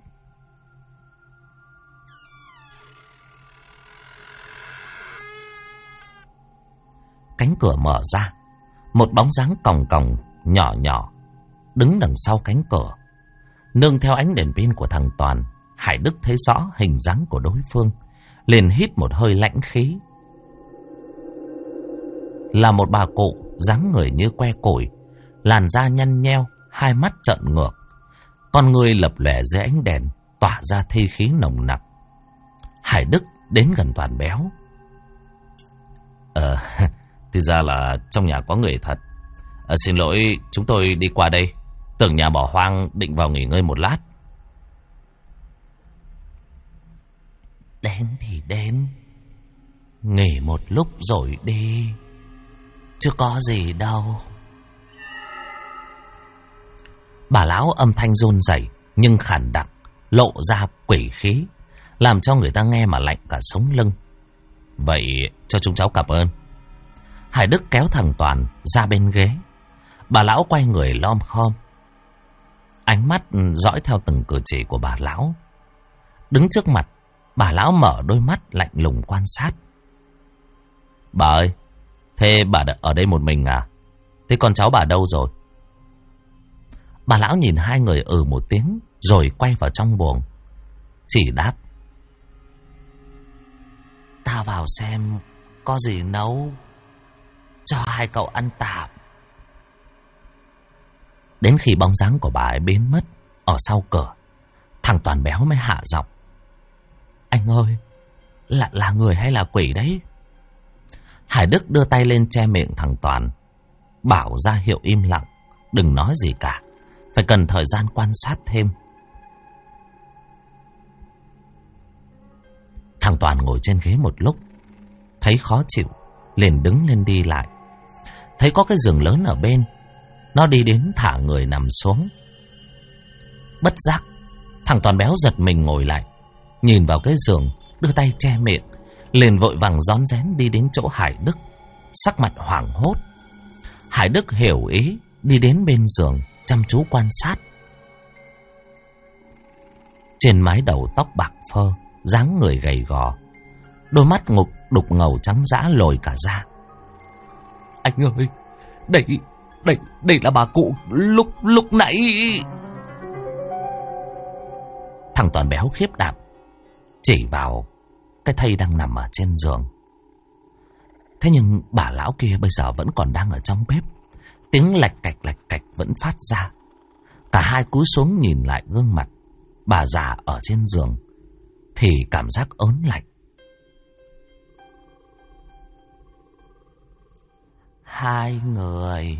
Cánh cửa mở ra, một bóng dáng còng còng nhỏ nhỏ đứng đằng sau cánh cửa. Nương theo ánh đèn pin của thằng Toàn, Hải Đức thấy rõ hình dáng của đối phương, liền hít một hơi lãnh khí. Là một bà cụ dáng người như que củi, làn da nhăn nheo, hai mắt trợn ngược, con người lập lòe dưới ánh đèn, tỏa ra thi khí nồng nặc. Hải Đức đến gần Toàn béo. Thì ra là trong nhà có người thật. Xin lỗi, chúng tôi đi qua đây, tưởng nhà bỏ hoang, định vào nghỉ ngơi một lát. Đến thì đến, nghỉ một lúc rồi đi, chứ có gì đâu. Bà lão âm thanh run rẩy nhưng khàn đặc, lộ ra quỷ khí, làm cho người ta nghe mà lạnh cả sống lưng. Vậy cho chúng cháu cảm ơn. Hải Đức kéo thằng Toàn ra bên ghế. Bà lão quay người lom khom, ánh mắt dõi theo từng cử chỉ của bà lão. Đứng trước mặt, bà lão mở đôi mắt lạnh lùng quan sát. Bà ơi, thế bà ở đây một mình à? Thế con cháu bà đâu rồi? Bà lão nhìn hai người một tiếng, rồi quay vào trong buồng, chỉ đáp: Ta vào xem có gì nấu cho hai cậu ăn tạm. Đến khi bóng dáng của bà ấy biến mất ở sau cửa, thằng Toàn béo mới hạ giọng: Anh ơi, là người hay là quỷ đấy? Hải Đức đưa tay lên che miệng thằng Toàn, bảo ra hiệu im lặng, đừng nói gì cả, phải cần thời gian quan sát thêm. Thằng Toàn ngồi trên ghế một lúc, thấy khó chịu, liền đứng lên đi lại. Thấy có cái giường lớn ở bên, nó đi đến thả người nằm xuống. Bất giác, thằng Toàn béo giật mình ngồi lại, nhìn vào cái giường, đưa tay che miệng, liền vội vàng rón rén đi đến chỗ Hải Đức, sắc mặt hoảng hốt. Hải Đức hiểu ý, đi đến bên giường, chăm chú quan sát. Trên mái đầu tóc bạc phơ, dáng người gầy gò, đôi mắt đục ngầu trắng dã lồi cả da. Anh ơi, đây là bà cụ lúc nãy. Thằng Toàn béo khiếp đảm, chỉ vào cái thây đang nằm ở trên giường. Thế nhưng bà lão kia bây giờ vẫn còn đang ở trong bếp, tiếng lạch cạch vẫn phát ra. Cả hai cúi xuống nhìn lại gương mặt bà già ở trên giường thì cảm giác ớn lạnh. Hai người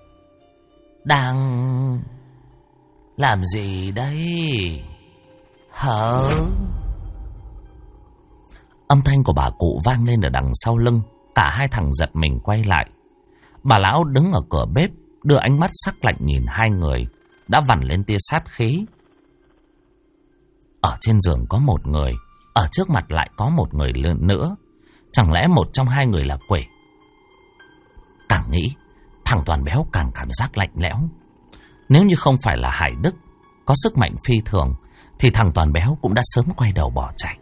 đang làm gì đây hả? Âm thanh của bà cụ vang lên ở đằng sau lưng. Cả hai thằng giật mình quay lại. Bà lão đứng ở cửa bếp, đưa ánh mắt sắc lạnh nhìn hai người, đã vằn lên tia sát khí. Ở trên giường có một người, ở trước mặt lại có một người nữa. Chẳng lẽ một trong hai người là quỷ? Càng nghĩ, thằng Toàn Béo càng cảm giác lạnh lẽo. Nếu như không phải là Hải Đức có sức mạnh phi thường, thì thằng Toàn Béo cũng đã sớm quay đầu bỏ chạy.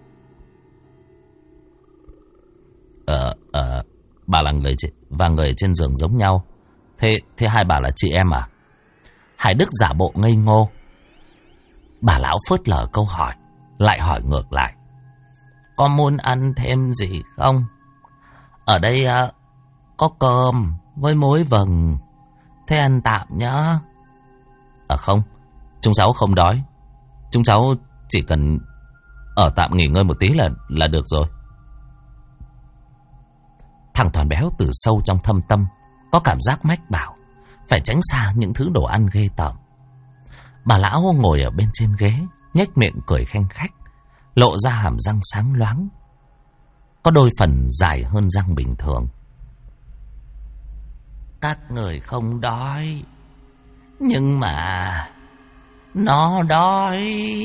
Bà là người và người trên giường giống nhau. Thế hai bà là chị em à? Hải Đức giả bộ ngây ngô. Bà lão phớt lờ câu hỏi, lại hỏi ngược lại. Có muốn ăn thêm gì không? Ở đây có cơm với muối vừng. Thế ăn tạm nhá. Không, chúng cháu không đói. Chúng cháu chỉ cần ở tạm nghỉ ngơi một tí là được rồi. Thằng Toàn Béo từ sâu trong thâm tâm có cảm giác mách bảo phải tránh xa những thứ đồ ăn ghê tởm. Bà lão ngồi ở bên trên ghế, nhếch miệng cười khanh khách, lộ ra hàm răng sáng loáng, có đôi phần dài hơn răng bình thường. Các người không đói, nhưng mà nó đói.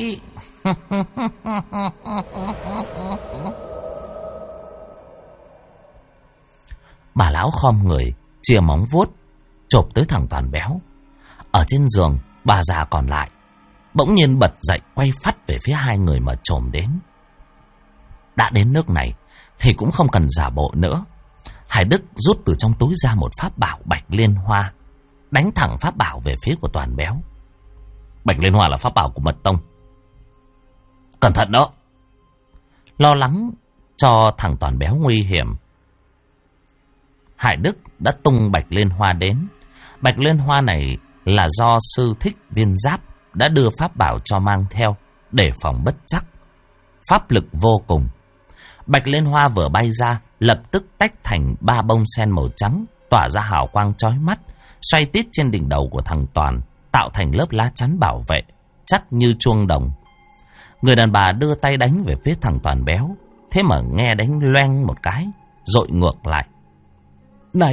Bà lão khom người, chia móng vuốt, chộp tới thằng Toàn Béo. Ở trên giường, bà già còn lại bỗng nhiên bật dậy, quay phắt về phía hai người mà chồm đến. Đã đến nước này thì cũng không cần giả bộ nữa. Hải Đức rút từ trong túi ra một pháp bảo Bạch Liên Hoa, đánh thẳng pháp bảo về phía của Toàn Béo. Bạch Liên Hoa là pháp bảo của Mật Tông. Cẩn thận đó. Lo lắng cho thằng Toàn Béo nguy hiểm, Hải Đức đã tung Bạch Liên Hoa đến. Bạch Liên Hoa này là do sư Thích Viên Giáp đã đưa pháp bảo cho mang theo để phòng bất trắc. Pháp lực vô cùng. Bạch Liên Hoa vừa bay ra, lập tức tách thành 3 bông sen màu trắng, tỏa ra hào quang chói mắt, xoay tít trên đỉnh đầu của thằng Toàn, tạo thành lớp lá chắn bảo vệ, chắc như chuông đồng. Người đàn bà đưa tay đánh về phía thằng Toàn Béo, thế mà nghe đánh loeng một cái, dội ngược lại. Này,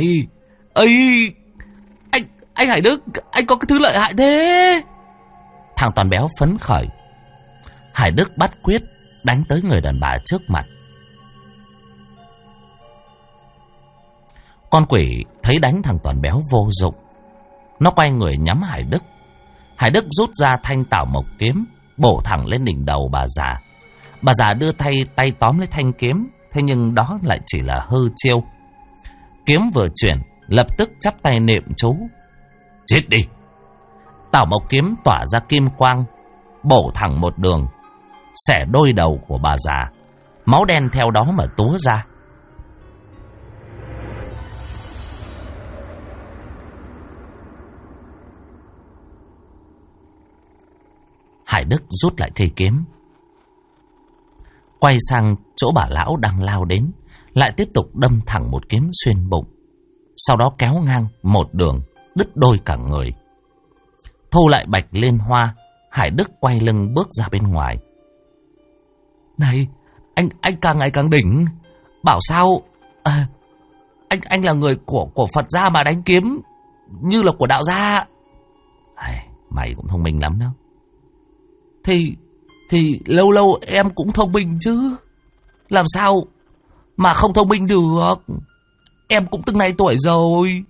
anh Hải Đức, anh có cái thứ lợi hại thế. Thằng Toàn Béo phấn khởi. Hải Đức bắt quyết đánh tới người đàn bà trước mặt. Con quỷ thấy đánh thằng Toàn Béo vô dụng, nó quay người nhắm Hải Đức. Hải Đức rút ra thanh Tảo Mộc kiếm, bổ thẳng lên đỉnh đầu bà già. Bà già đưa tay tóm lấy thanh kiếm, thế nhưng đó lại chỉ là hư chiêu. Kiếm vừa chuyển, lập tức chắp tay niệm chú. Chết đi! Tảo Mộc kiếm tỏa ra kim quang, bổ thẳng một đường, xẻ đôi đầu của bà già. Máu đen theo đó mà túa ra. Hải Đức rút lại cây kiếm, quay sang chỗ bà lão đang lao đến, lại tiếp tục đâm thẳng một kiếm xuyên bụng, sau đó kéo ngang một đường, đứt đôi cả người. Thu lại Bạch Liên Hoa, Hải Đức quay lưng bước ra bên ngoài. Này, anh càng ngày càng đỉnh. Bảo sao anh là người của Phật gia mà đánh kiếm như là của đạo gia. Mày cũng thông minh lắm đó. Thì lâu lâu em cũng thông minh chứ. Làm sao mà không thông minh được. Em cũng từng này tuổi rồi.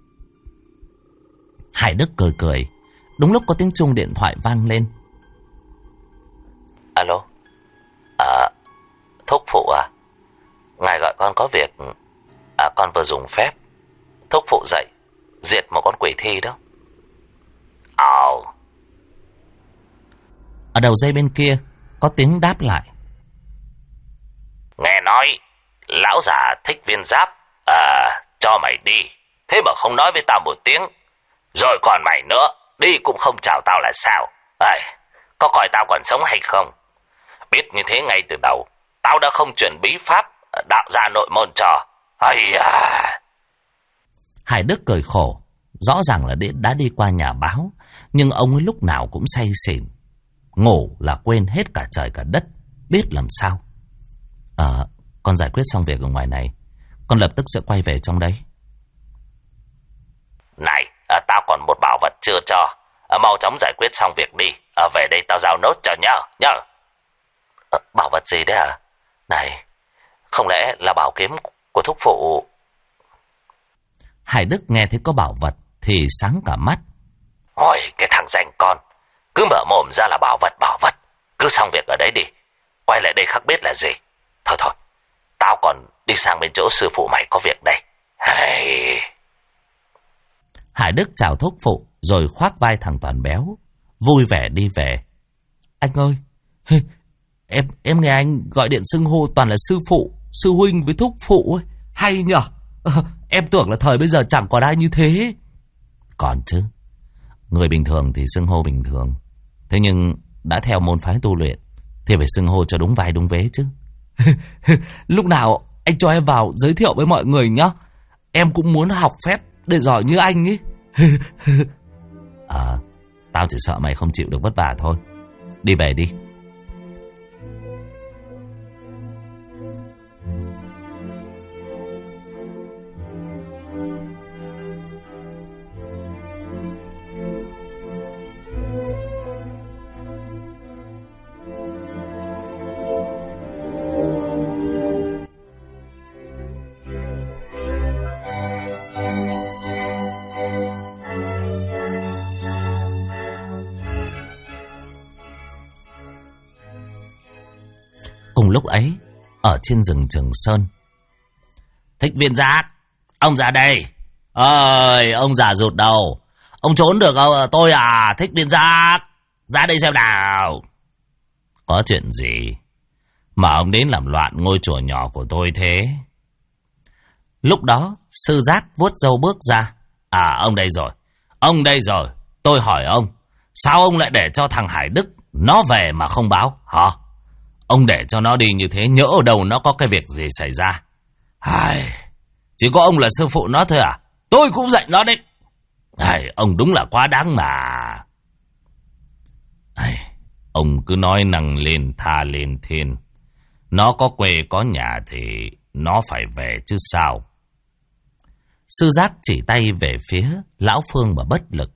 Hải Đức cười cười. Đúng lúc có tiếng chuông điện thoại vang lên. Alo. Thúc phụ à? Ngài gọi con có việc. Con vừa dùng phép thúc phụ dậy diệt một con quỷ thi đó. Ở đầu dây bên kia có tiếng đáp lại. Nghe nói lão già Thích Viên Giáp cho mày đi, thế mà không nói với tao một tiếng. Rồi còn mày nữa, đi cũng không chào tao là sao? Có coi tao còn sống hay không? Biết như thế ngay từ đầu, tao đã không chuyển bí pháp đạo gia nội môn cho. Hải Đức cười khổ. Rõ ràng là đã đi qua nhà báo, nhưng ông ấy lúc nào cũng say xỉn, ngủ là quên hết cả trời cả đất, biết làm sao. con giải quyết xong việc ở ngoài này, con lập tức sẽ quay về trong đấy. Này, tao còn một bảo vật chưa cho. Mau chóng giải quyết xong việc đi. Về đây tao giao nốt cho nhá. Bảo vật gì đấy à? Này, không lẽ là bảo kiếm của thúc phụ? Hải Đức nghe thấy có bảo vật thì sáng cả mắt. Ôi, cái thằng rảnh con. Cứ mở mồm ra là bảo vật. Cứ xong việc ở đấy đi. Quay lại đây khắc biết là gì. Thôi, tao còn đi sang bên chỗ sư phụ mày có việc đây. Hải Đức chào thúc phụ rồi khoác vai thằng Toàn Béo, vui vẻ đi về. Anh ơi, em nghe anh gọi điện xưng hô toàn là sư phụ, sư huynh với thúc phụ ấy. Hay nhở? Em tưởng là thời bây giờ chẳng còn ai như thế. Còn chứ, người bình thường thì xưng hô bình thường. Thế nhưng đã theo môn phái tu luyện thì phải xưng hô cho đúng vai đúng vế chứ. Lúc nào anh cho em vào giới thiệu với mọi người nhá. Em cũng muốn học phép để giỏi như anh ấy. Tao chỉ sợ mày không chịu được vất vả thôi. Đi về đi. Cùng lúc ấy, ở trên rừng Trường Sơn, Thích Viên Giác, ông ra đây. Ơi, ông già rụt đầu. Ông trốn được tôi à? Thích Viên Giác, ra đây xem nào. Có chuyện gì mà ông đến làm loạn ngôi chùa nhỏ của tôi thế? Lúc đó, sư Giác vuốt râu bước ra. Ông đây rồi. Ông đây rồi. Tôi hỏi ông, sao ông lại để cho thằng Hải Đức nó về mà không báo hả? Ông để cho nó đi như thế, nhỡ ở đâu nó có cái việc gì xảy ra. Chỉ có ông là sư phụ nó thôi à? Tôi cũng dạy nó đấy. Ông đúng là quá đáng mà. Ông cứ nói năng lên tha lên thiên. Nó có quê có nhà thì nó phải về chứ sao. Sư Giác chỉ tay về phía lão Phương mà bất lực.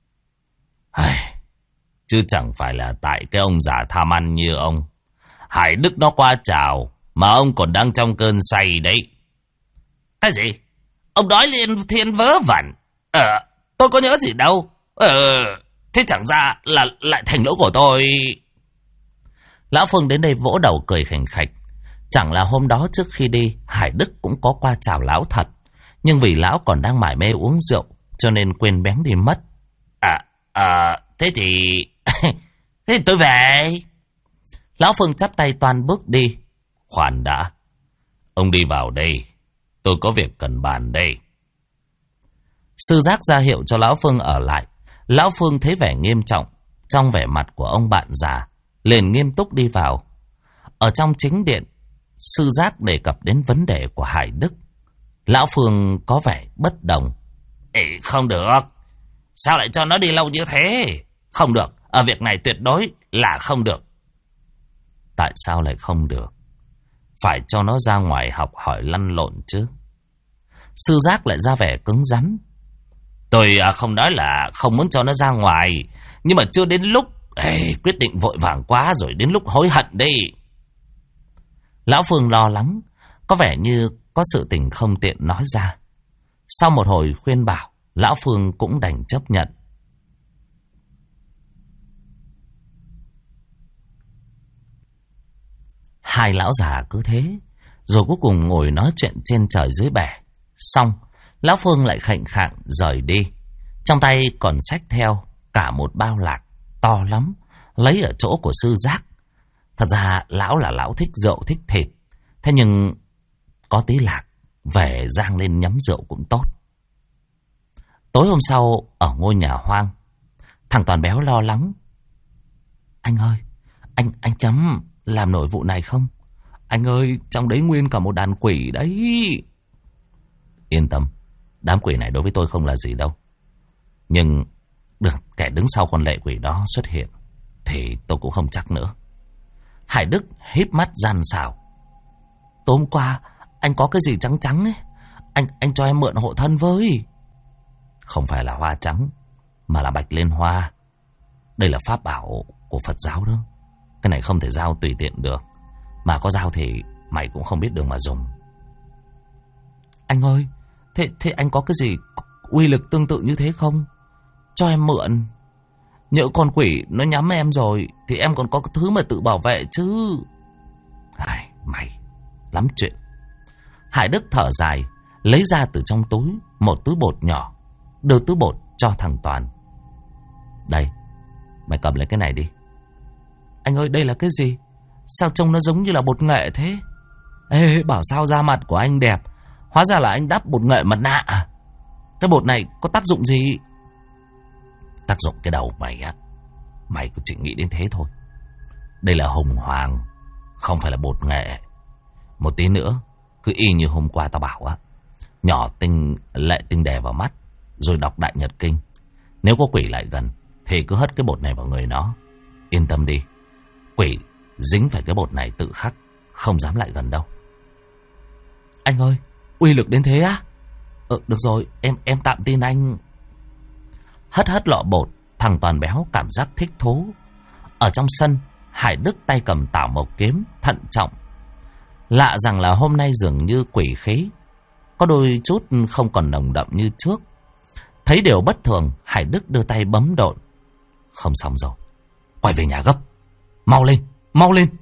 Chứ chẳng phải là tại cái ông già tham ăn như ông. Hải Đức nó qua chào mà ông còn đang trong cơn say đấy. Cái gì? Ông nói liên thiên vớ vẩn. Tôi có nhớ gì đâu. Thế chẳng ra là lại thành lỗi của tôi. Lão Phương đến đây vỗ đầu cười khành khạch. Chẳng là hôm đó trước khi đi, Hải Đức cũng có qua chào lão thật. Nhưng vì lão còn đang mải mê uống rượu cho nên quên bén đi mất. Thế thì tôi về. Lão Phương chắp tay toan bước đi. Khoan đã. Ông đi vào đây. Tôi có việc cần bàn đây. Sư Giác ra hiệu cho Lão Phương ở lại. Lão Phương thấy vẻ nghiêm trọng trong vẻ mặt của ông bạn già, liền nghiêm túc đi vào. Ở trong chính điện, sư Giác đề cập đến vấn đề của Hải Đức. Lão Phương có vẻ bất đồng. Không được. Sao lại cho nó đi lâu như thế? Không được. Ở việc này tuyệt đối là không được. Tại sao lại không được? Phải cho nó ra ngoài học hỏi lăn lộn chứ. Sư Giác lại ra vẻ cứng rắn. Tôi không nói là không muốn cho nó ra ngoài, nhưng mà chưa đến lúc quyết định vội vàng quá rồi đến lúc hối hận đi. Lão Phương lo lắng, có vẻ như có sự tình không tiện nói ra. Sau một hồi khuyên bảo, Lão Phương cũng đành chấp nhận. Hai lão già cứ thế, rồi cuối cùng ngồi nói chuyện trên trời dưới bể. Xong, Lão Phương lại khệnh khạng rời đi. Trong tay còn xách theo cả một bao lạc to lắm, lấy ở chỗ của sư Giác. Thật ra lão là lão thích rượu thích thịt, thế nhưng có tí lạc về rang lên nhắm rượu cũng tốt. Tối hôm sau ở ngôi nhà hoang, thằng Toàn Béo lo lắng. Anh ơi, anh chấm làm nổi vụ này không? Anh ơi, trong đấy nguyên cả một đàn quỷ đấy. Yên tâm, đám quỷ này đối với tôi không là gì đâu. Nhưng được kẻ đứng sau con lệ quỷ đó xuất hiện thì tôi cũng không chắc nữa. Hải Đức híp mắt gian xảo. Tối hôm qua anh có cái gì trắng trắng ấy, anh cho em mượn hộ thân với. Không phải là hoa trắng, mà là bạch liên hoa. Đây là pháp bảo của Phật giáo đó. Cái này không thể giao tùy tiện được, mà có giao thì mày cũng không biết đường mà dùng. Anh ơi, thế anh có cái gì uy lực tương tự như thế không? Cho em mượn. Nhỡ con quỷ nó nhắm em rồi thì em còn có cái thứ mà tự bảo vệ chứ. Mày lắm chuyện. Hải Đức thở dài, lấy ra từ trong túi một túi bột nhỏ, đưa túi bột cho thằng Toàn. Đây, mày cầm lấy cái này đi. Anh ơi, đây là cái gì? Sao trông nó giống như là bột nghệ thế? Ê, bảo sao da mặt của anh đẹp, hóa ra là anh đắp bột nghệ mặt nạ à? Cái bột này có tác dụng gì? Tác dụng cái đầu mày á, mày cứ chỉ nghĩ đến thế thôi. Đây là hồng hoàng, không phải là bột nghệ. Một tí nữa, cứ y như hôm qua tao bảo á, nhỏ lệ tinh đề vào mắt, rồi đọc đại nhật kinh. Nếu có quỷ lại gần thì cứ hất cái bột này vào người nó. Yên tâm đi, quỷ dính phải cái bột này tự khắc, không dám lại gần đâu. Anh ơi, uy lực đến thế á? Được rồi, em tạm tin anh. Hất lọ bột, thằng Toàn béo cảm giác thích thú. Ở trong sân, Hải Đức tay cầm tảo mộc kiếm, thận trọng. Lạ rằng là hôm nay dường như quỷ khí có đôi chút không còn nồng đậm như trước. Thấy điều bất thường, Hải Đức đưa tay bấm độn. Không xong rồi, quay về nhà gấp. Mau lên, mau lên.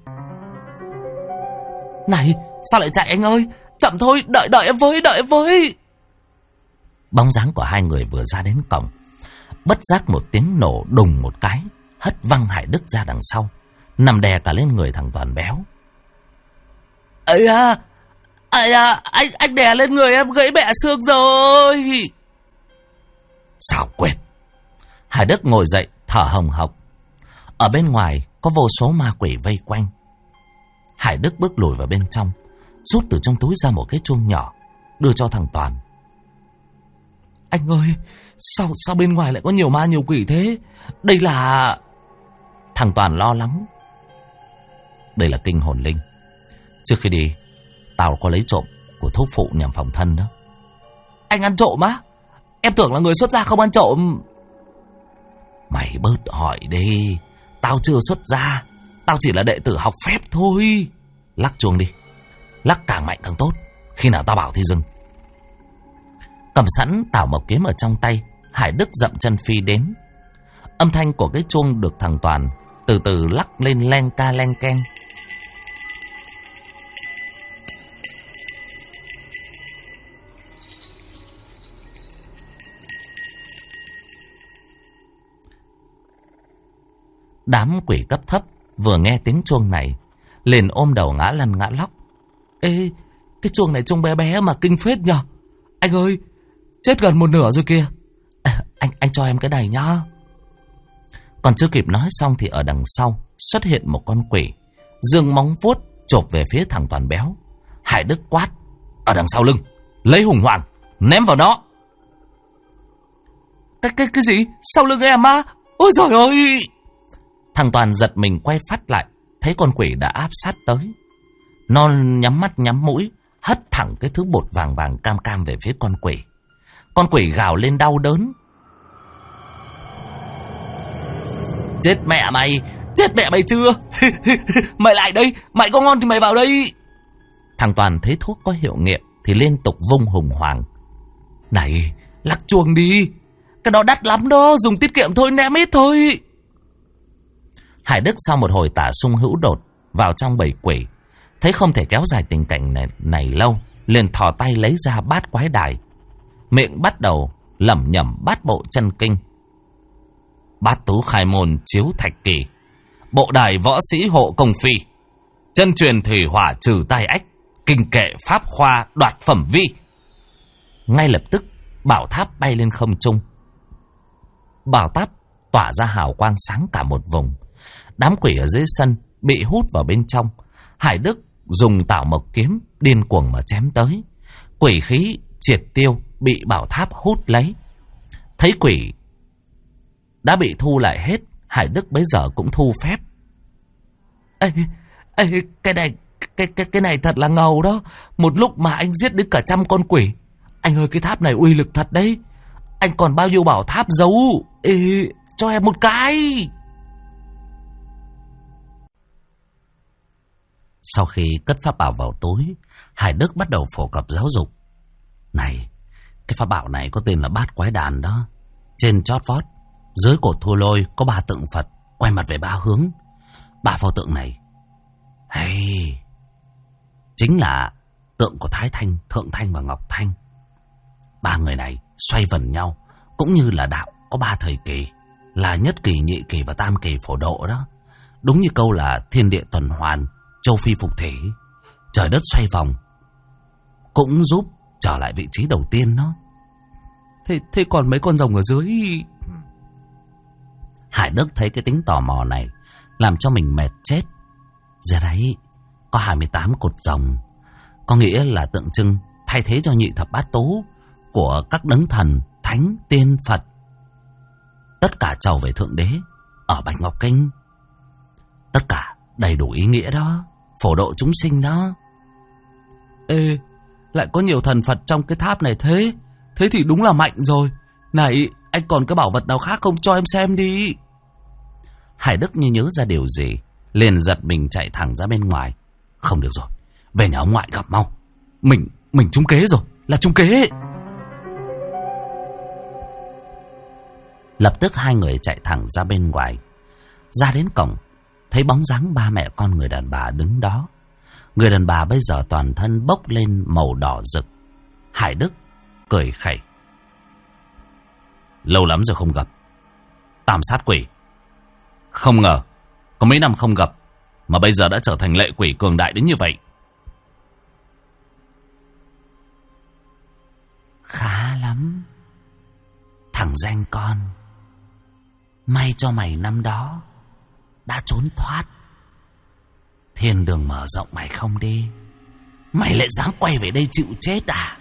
Này, sao lại chạy anh ơi? Chậm thôi, đợi em với. Bóng dáng của hai người vừa ra đến cổng, bất giác một tiếng nổ đùng một cái, hất văng Hải Đức ra đằng sau, nằm đè cả lên người thằng Toàn béo. Ây à, anh đè lên người em gãy bẹ xương rồi. Sao quên? Hải Đức ngồi dậy thở hồng hộc. Ở bên ngoài có vô số ma quỷ vây quanh. Hải Đức bước lùi vào bên trong, rút từ trong túi ra một cái chuông nhỏ, đưa cho thằng Toàn. Anh ơi, sao bên ngoài lại có nhiều ma nhiều quỷ thế? Đây là... Thằng Toàn lo lắng. Đây là kinh hồn linh. Trước khi đi, tao có lấy trộm của thuốc phụ nhằm phòng thân đó. Anh ăn trộm á? Em tưởng là người xuất gia không ăn trộm. Mày bớt hỏi đi. Tao chưa xuất gia, tao chỉ là đệ tử học phép thôi. Lắc chuông đi, lắc càng mạnh càng tốt. Khi nào tao bảo thì dừng. Cầm sẵn tảo mộc kiếm ở trong tay, Hải Đức dậm chân phi đến. Âm thanh của cái chuông được thằng Toàn từ từ lắc lên len ca len keng. Đám quỷ cấp thấp vừa nghe tiếng chuông này liền ôm đầu ngã lăn ngã lóc. Ê, cái chuông này trông bé bé mà kinh phết nhờ. Anh ơi, chết gần một nửa rồi kìa. Anh cho em cái này nhá. Còn chưa kịp nói xong thì ở đằng sau xuất hiện một con quỷ, giương móng vuốt chộp về phía thằng Toàn béo. Hải Đức quát: ở đằng sau lưng, lấy hùng hoàng ném vào nó. Cái gì? Sau lưng em á? Ôi giời ơi! Thằng Toàn giật mình quay phát lại, thấy con quỷ đã áp sát tới. Nó nhắm mắt nhắm mũi, hất thẳng cái thứ bột vàng vàng cam cam về phía con quỷ. Con quỷ gào lên đau đớn. Chết mẹ mày chưa? Mày lại đây, mày có ngon thì mày vào đây. Thằng Toàn thấy thuốc có hiệu nghiệm thì liên tục vung hùng hoàng. Này, lắc chuông đi, cái đó đắt lắm đó, dùng tiết kiệm thôi, ném ít thôi. Hải Đức sau một hồi tả sung hữu đột vào trong bầy quỷ, thấy không thể kéo dài tình cảnh này lâu, liền thò tay lấy ra bát quái đài, miệng bắt đầu lẩm nhẩm bát bộ chân kinh. Bát tú khai môn chiếu thạch kỳ, bộ đài võ sĩ hộ công phi, chân truyền thủy hỏa trừ tai ách, kinh kệ pháp khoa đoạt phẩm vi. Ngay lập tức bảo tháp bay lên không trung. Bảo tháp tỏa ra hào quang sáng cả một vùng. Đám quỷ ở dưới sân bị hút vào bên trong. Hải Đức dùng tảo mộc kiếm điên cuồng mà chém tới. Quỷ khí triệt tiêu bị bảo tháp hút lấy. Thấy quỷ đã bị thu lại hết, Hải Đức bấy giờ cũng thu phép. Ê, cái Cái này thật là ngầu đó. Một lúc mà anh giết đến cả 100 con quỷ. Anh ơi, cái tháp này uy lực thật đấy. Anh còn bao nhiêu bảo tháp giấu? Ê, cho em một cái. Sau khi cất pháp bảo vào túi, Hải Đức bắt đầu phổ cập giáo dục. Này, cái pháp bảo này có tên là Bát Quái Đàn đó. Trên chót vót, dưới cột thua lôi có 3 tượng Phật quay mặt về 3 hướng. 3 pho tượng này chính là tượng của Thái Thanh, Thượng Thanh và Ngọc Thanh. 3 người này xoay vần nhau, cũng như là đạo có 3 thời kỳ, là nhất kỳ, nhị kỳ và tam kỳ phổ độ đó. Đúng như câu là thiên địa tuần hoàn, châu phi phục thể, trời đất xoay vòng, cũng giúp trở lại vị trí đầu tiên đó. Thế còn mấy con rồng ở dưới? Hải Đức thấy cái tính tò mò này làm cho mình mệt chết. Giờ đấy có 28 cột rồng, có nghĩa là tượng trưng thay thế cho nhị thập bát tố của các đấng thần, thánh, tiên, Phật. Tất cả trầu về Thượng Đế ở Bạch Ngọc Kinh. Tất cả đầy đủ ý nghĩa đó, phổ độ chúng sinh đó. Ê, lại có nhiều thần Phật trong cái tháp này thế. Thế thì đúng là mạnh rồi. Này, anh còn cái bảo vật nào khác không, cho em xem đi. Hải Đức như nhớ ra điều gì, liền giật mình chạy thẳng ra bên ngoài. Không được rồi, về nhà ông ngoại gặp mau. Mình trúng kế rồi, là trúng kế. Lập tức hai người chạy thẳng ra bên ngoài. Ra đến cổng, thấy bóng dáng 3 mẹ con người đàn bà đứng đó. Người đàn bà bây giờ toàn thân bốc lên màu đỏ rực. Hải Đức cười khẩy. Lâu lắm rồi không gặp. Tam sát quỷ. Không ngờ có mấy năm không gặp mà bây giờ đã trở thành lệ quỷ cường đại đến như vậy. Khá lắm, thằng danh con. May cho mày năm đó đã trốn thoát. Thiên đường mở rộng mày không đi, mày lại dám quay về đây chịu chết à?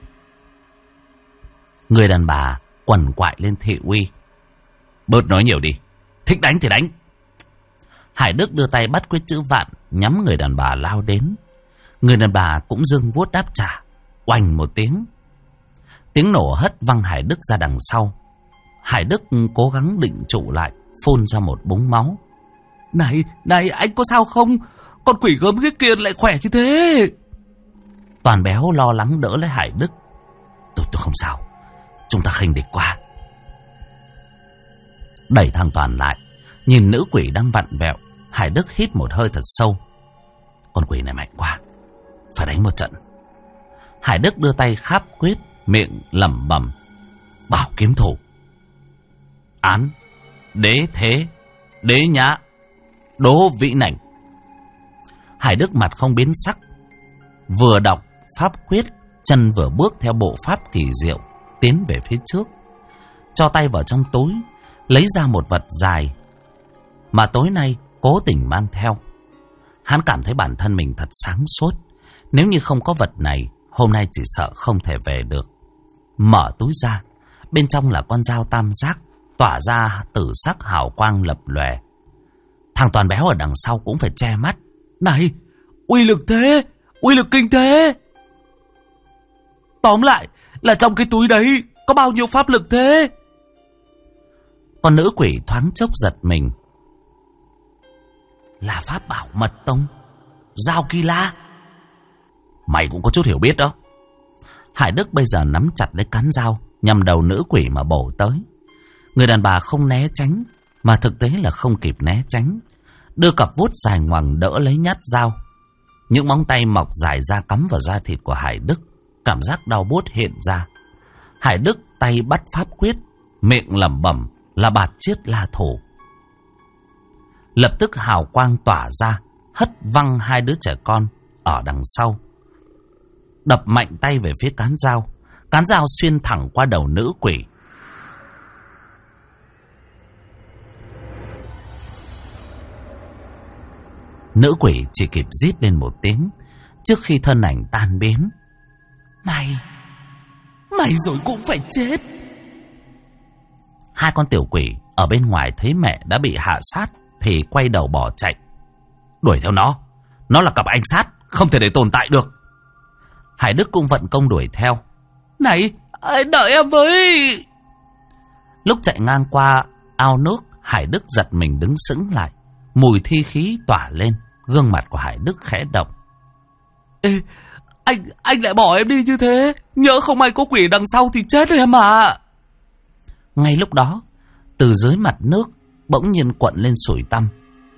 Người đàn bà quằn quại lên thị uy. Bớt nói nhiều đi, thích đánh thì đánh. Hải Đức đưa tay bắt quyết chữ vạn, nhắm người đàn bà lao đến. Người đàn bà cũng giương vuốt đáp trả. Oành một tiếng, tiếng nổ hất văng Hải Đức ra đằng sau. Hải Đức cố gắng định trụ lại, phun ra một búng máu. Này, anh có sao không? Con quỷ gớm ghiếc kia lại khỏe như thế. Toàn béo lo lắng đỡ lấy Hải Đức. Tôi không sao, chúng ta khinh địch qua. Đẩy thằng Toàn lại, nhìn nữ quỷ đang vặn vẹo. Hải Đức hít một hơi thật sâu. Con quỷ này mạnh quá, phải đánh một trận. Hải Đức đưa tay kháp quyết, miệng lẩm bẩm. Bảo kiếm thủ, án, đế thế, đế nhã, đố vĩ nảnh. Hải Đức mặt không biến sắc, vừa đọc pháp quyết, chân vừa bước theo bộ pháp kỳ diệu tiến về phía trước. Cho tay vào trong túi, lấy ra một vật dài mà tối nay cố tình mang theo. Hắn cảm thấy bản thân mình thật sáng suốt. Nếu như không có vật này, hôm nay chỉ sợ không thể về được. Mở túi ra, bên trong là con dao tam giác, tỏa ra tử sắc hào quang lập lòe. Thằng Toàn béo ở đằng sau cũng phải che mắt. Này, uy lực thế, uy lực kinh thế. Tóm lại là trong cái túi đấy có bao nhiêu pháp lực thế? Con nữ quỷ thoáng chốc giật mình. Là pháp bảo mật tông, dao Kỳ La. Mày cũng có chút hiểu biết đó. Hải Đức bây giờ nắm chặt lấy cán dao, nhằm đầu nữ quỷ mà bổ tới. Người đàn bà không né tránh, mà thực tế là không kịp né tránh, đưa cặp vuốt dài ngoằng đỡ lấy nhát dao. Những móng tay mọc dài ra cắm vào da thịt của Hải Đức. Cảm giác đau buốt hiện ra. Hải Đức tay bắt pháp quyết, miệng lẩm bẩm là Bạt Chiết La Thủ. Lập tức hào quang tỏa ra, hất văng 2 đứa trẻ con ở đằng sau. Đập mạnh tay về phía cán dao. Cán dao xuyên thẳng qua đầu nữ quỷ. Nữ quỷ chỉ kịp rít lên một tiếng trước khi thân ảnh tan biến. Mày rồi cũng phải chết. 2 con tiểu quỷ ở bên ngoài thấy mẹ đã bị hạ sát thì quay đầu bỏ chạy. Đuổi theo Nó là cặp anh sát, không thể để tồn tại được. Hải Đức cũng vận công đuổi theo. Này, đợi em với. Lúc chạy ngang qua ao nước, Hải Đức giật mình đứng sững lại. Mùi thi khí tỏa lên, gương mặt của Hải Đức khẽ động. Ê, anh lại bỏ em đi như thế, nhỡ không may có quỷ đằng sau thì chết em à. Ngay lúc đó, từ dưới mặt nước bỗng nhiên quận lên sủi tăm.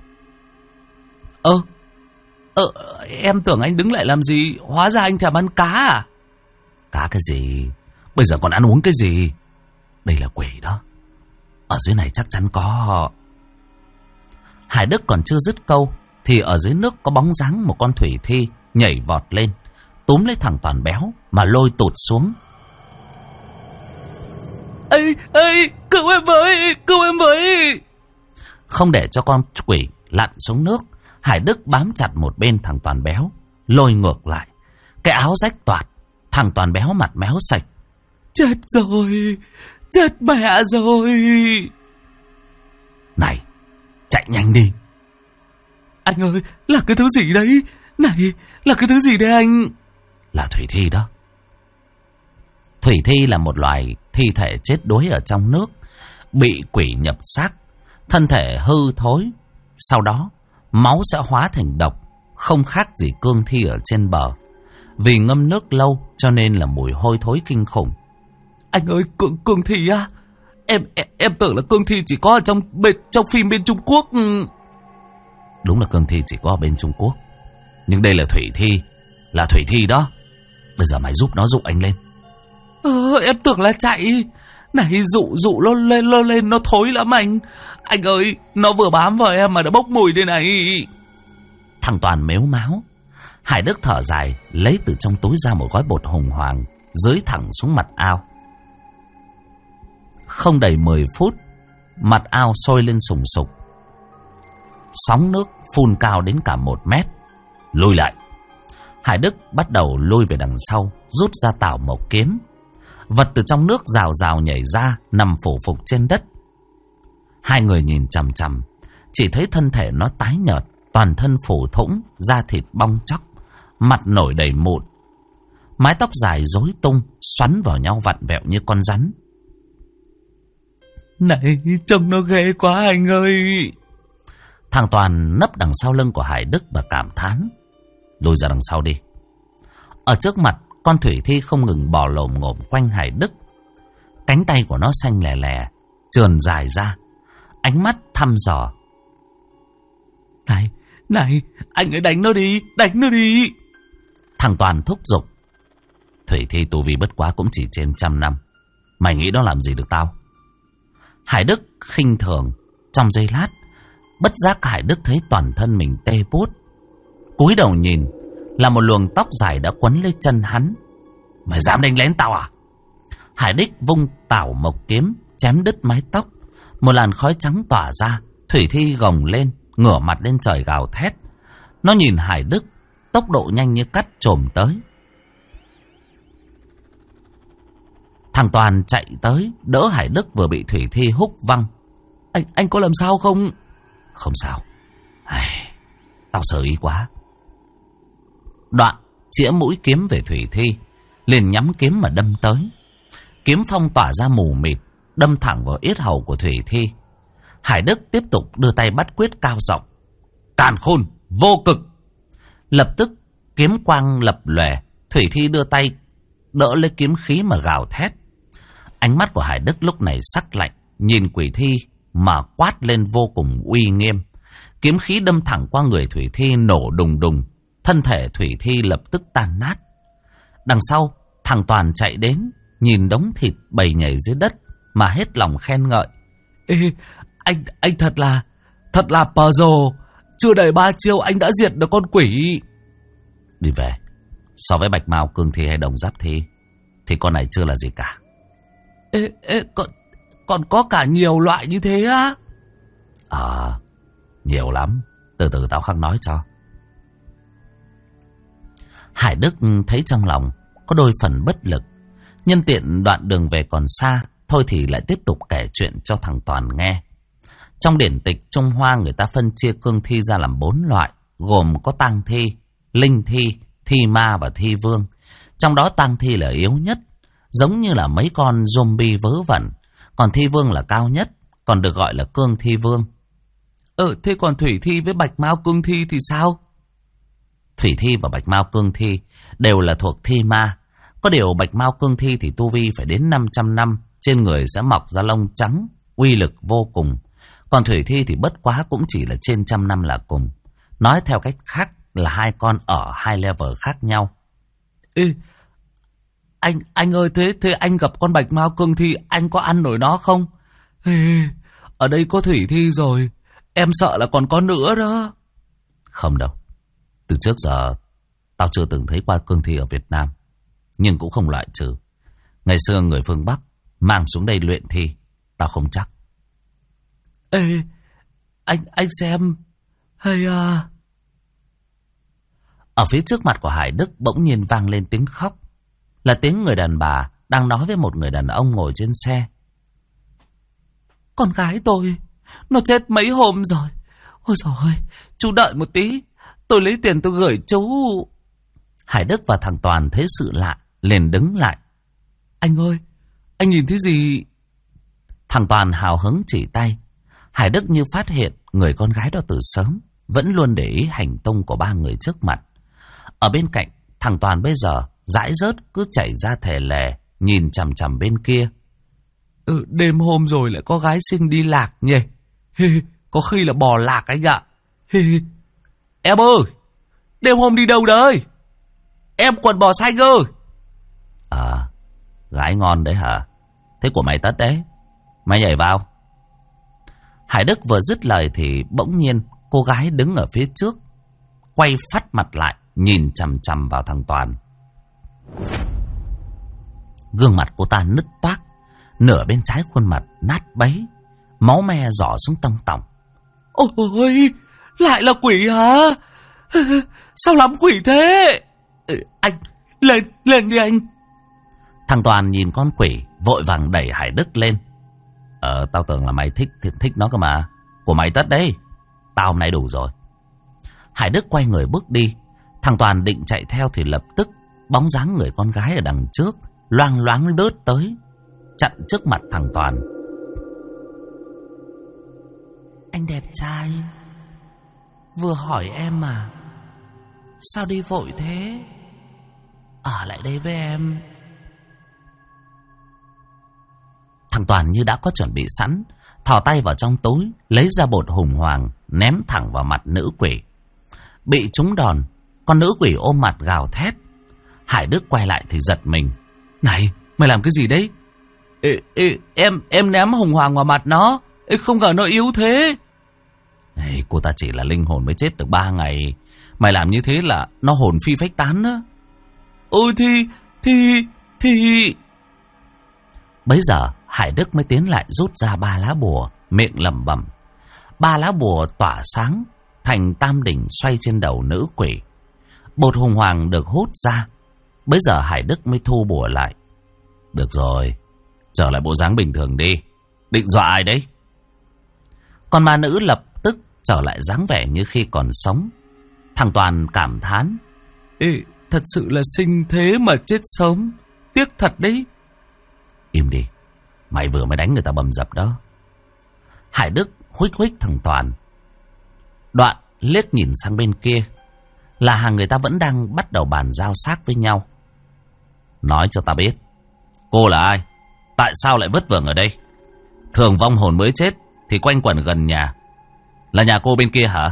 Em tưởng anh đứng lại làm gì, hóa ra anh thèm ăn cá à? Cá cái gì? Bây giờ còn ăn uống cái gì? Đây là quỷ đó. Ở dưới này chắc chắn có. Hải Đức còn chưa dứt câu thì ở dưới nước có bóng dáng một con thủy thi nhảy vọt lên, túm lấy thằng Toàn béo mà lôi tụt xuống. Ê, cứu em với. Không để cho con quỷ lặn xuống nước, Hải Đức bám chặt một bên thằng Toàn béo, lôi ngược lại. Cái áo rách toạc, thằng Toàn béo mặt méo sạch. Chết rồi, chết mẹ rồi. Này, chạy nhanh đi. Anh ơi, là cái thứ gì đấy? Này, là cái thứ gì đấy anh? Là thủy thi đó. Thủy thi là một loài thi thể chết đuối ở trong nước, bị quỷ nhập xác, thân thể hư thối. Sau đó, máu sẽ hóa thành độc, không khác gì cương thi ở trên bờ. Vì ngâm nước lâu cho nên là mùi hôi thối kinh khủng. Anh ơi, cương thi á? Em tưởng là cương thi chỉ có ở trong phim bên Trung Quốc. Đúng là cương thi chỉ có ở bên Trung Quốc, nhưng đây là thủy thi đó. Bây giờ mày giúp nó dụ anh lên. Em tưởng là chạy. Này, dụ nó lên nó thối lắm anh. Anh ơi, nó vừa bám vào em mà đã bốc mùi đây này. Thằng Toàn mếu máo. Hải Đức thở dài, lấy từ trong túi ra một gói bột hồng hoàng, dưới thẳng xuống mặt ao. Không đầy 10 phút, mặt ao sôi lên sùng sục. Sóng nước phun cao đến cả 1 mét. Lùi lại. Hải Đức bắt đầu lùi về đằng sau, rút ra tảo mộc kiếm. Vật từ trong nước rào rào nhảy ra, nằm phủ phục trên đất. Hai người nhìn chằm chằm, chỉ thấy thân thể nó tái nhợt, toàn thân phủ thũng, da thịt bong tróc, mặt nổi đầy mụn. Mái tóc dài rối tung, xoắn vào nhau vặn vẹo như con rắn. Này, trông nó ghê quá anh ơi. Thằng Toàn nấp đằng sau lưng của Hải Đức và cảm thán. Lùi ra đằng sau đi. Ở trước mặt, con thủy thi không ngừng bò lồm ngồm quanh Hải Đức. Cánh tay của nó xanh lè lè, trườn dài ra, ánh mắt thăm dò. Này, anh ấy đánh nó đi. Thằng Toàn thúc giục. Thủy thi tu vi bất quá cũng chỉ trên 100 năm. Mày nghĩ nó làm gì được tao? Hải Đức khinh thường. Trong giây lát, bất giác Hải Đức thấy toàn thân mình tê buốt. Cúi đầu nhìn, là một luồng tóc dài đã quấn lấy chân hắn. Mày dám đánh lén tao à? Hải Đức vung tảo mộc kiếm, chém đứt mái tóc. Một làn khói trắng tỏa ra. Thủy thi gồng lên, ngửa mặt lên trời gào thét. Nó nhìn Hải Đức, tốc độ nhanh như cắt chồm tới. Thằng Toàn chạy tới, đỡ Hải Đức vừa bị thủy thi húc văng. Anh có làm sao không? Không sao. Tao sợ ý quá. Đoạn chĩa mũi kiếm về thủy thi, liền nhắm kiếm mà đâm tới. Kiếm phong tỏa ra mù mịt, đâm thẳng vào yết hầu của thủy thi. Hải Đức tiếp tục đưa tay bắt quyết cao giọng. Càn khôn, vô cực. Lập tức kiếm quang lập lòe, thủy thi đưa tay đỡ lấy kiếm khí mà gào thét. Ánh mắt của Hải Đức lúc này sắc lạnh, nhìn quỷ thi mà quát lên vô cùng uy nghiêm. Kiếm khí đâm thẳng qua người thủy thi nổ đùng đùng, thân thể thủy thi lập tức tan nát. Đằng sau, thằng Toàn chạy đến, nhìn đống thịt bầy nhảy dưới đất mà hết lòng khen ngợi. Ê, anh thật là puzzle, chưa đầy 3 chiêu anh đã diệt được con quỷ. Đi về. So với bạch mao cương thi hay đồng giáp thi thì con này chưa là gì cả. Còn có cả nhiều loại như thế á? Nhiều lắm. Từ từ tao khắc nói cho. Hải Đức thấy trong lòng có đôi phần bất lực. Nhân tiện đoạn đường về còn xa, thôi thì lại tiếp tục kể chuyện cho thằng Toàn nghe. Trong điển tịch Trung Hoa người ta phân chia cương thi ra làm 4 loại. gồm có tang thi, linh thi, thi ma và thi vương. Trong đó tang thi là yếu nhất, giống như là mấy con zombie vớ vẩn. Còn thi vương là cao nhất, còn được gọi là cương thi vương. Thế còn thủy thi với bạch mao cương thi thì sao? Thủy thi và bạch mao cương thi đều là thuộc thi ma. Có điều bạch mao cương thi thì tu vi phải đến 500 năm, trên người sẽ mọc ra lông trắng, uy lực vô cùng. Còn thủy thi thì bất quá cũng chỉ là trên 100 năm là cùng. Nói theo cách khác là hai con ở hai level khác nhau. Anh ơi, thế anh gặp con bạch mao cương thi, anh có ăn nổi nó không? Ở đây có thủy thi rồi, em sợ là còn có nữa đó. Không đâu, từ trước giờ tao chưa từng thấy qua cương thi ở Việt Nam, nhưng cũng không loại trừ. Ngày xưa người phương Bắc mang xuống đây luyện thi, tao không chắc. Anh xem, hay à... Ở phía trước mặt của Hải Đức bỗng nhiên vang lên tiếng khóc. Là tiếng người đàn bà đang nói với một người đàn ông ngồi trên xe. Con gái tôi, nó chết mấy hôm rồi. Ôi dồi ôi, chú đợi một tí, tôi lấy tiền tôi gửi chú. Hải Đức và thằng Toàn thấy sự lạ, liền đứng lại. Anh ơi, anh nhìn thấy gì? Thằng Toàn hào hứng chỉ tay. Hải Đức như phát hiện người con gái đó từ sớm, vẫn luôn để ý hành tung của ba người trước mặt. Ở bên cạnh, thằng Toàn bây giờ dãi rớt cứ chảy ra thề lè, nhìn chằm chằm bên kia. Đêm hôm rồi lại có gái xinh đi lạc nhỉ? Có khi là bò lạc anh ạ. Em ơi, đêm hôm đi đâu đấy? Em quần bò xanh ơi. Gái ngon đấy hả? Thế của mày tất đấy, mày nhảy vào. Hải Đức vừa dứt lời thì bỗng nhiên cô gái đứng ở phía trước quay phắt mặt lại, nhìn chằm chằm vào thằng Toàn. Gương mặt cô ta nứt toác, nửa bên trái khuôn mặt nát bấy, máu me rỏ xuống tông tỏng. Ôi, lại là quỷ hả? Sao lắm quỷ thế? Anh, lên đi anh. Thằng Toàn nhìn con quỷ, vội vàng đẩy Hải Đức lên. Tao tưởng là mày thích nó cơ mà. Của mày tất đấy, tao hôm nay đủ rồi. Hải Đức quay người bước đi. Thằng Toàn định chạy theo thì lập tức bóng dáng người con gái ở đằng trước loang loáng lướt tới, chặn trước mặt thằng Toàn. Anh đẹp trai, vừa hỏi em mà, sao đi vội thế? Ở lại đây với em. Thằng Toàn như đã có chuẩn bị sẵn, thò tay vào trong túi, lấy ra bột hùng hoàng, ném thẳng vào mặt nữ quỷ. Bị trúng đòn, con nữ quỷ ôm mặt gào thét. Hải Đức quay lại thì giật mình. Này, mày làm cái gì đấy? Em ném hùng hoàng vào mặt nó. Không ngờ nó yếu thế. Cô ta chỉ là linh hồn mới chết được 3 ngày. Mày làm như thế là nó hồn phi phách tán đó. Thì... Bấy giờ Hải Đức mới tiến lại rút ra 3 lá bùa, miệng lẩm bẩm. 3 lá bùa tỏa sáng thành tam đỉnh xoay trên đầu nữ quỷ. Bột hùng hoàng được hút ra. Bấy giờ Hải Đức mới thu bùa lại. Được rồi, trở lại bộ dáng bình thường đi. Định dọa ai đấy? Còn ma nữ lập tức trở lại dáng vẻ như khi còn sống. Thằng Toàn cảm thán. Thật sự là sinh thế mà chết sớm, tiếc thật đấy. Im đi, mày vừa mới đánh người ta bầm dập đó. Hải Đức huých huých thằng Toàn. Đoạn liếc nhìn sang bên kia, là hàng người ta vẫn đang bắt đầu bàn giao xác với nhau. Nói cho ta biết, cô là ai? Tại sao lại vất vưởng ở đây? Thường vong hồn mới chết thì quanh quẩn gần nhà. Là nhà cô bên kia hả?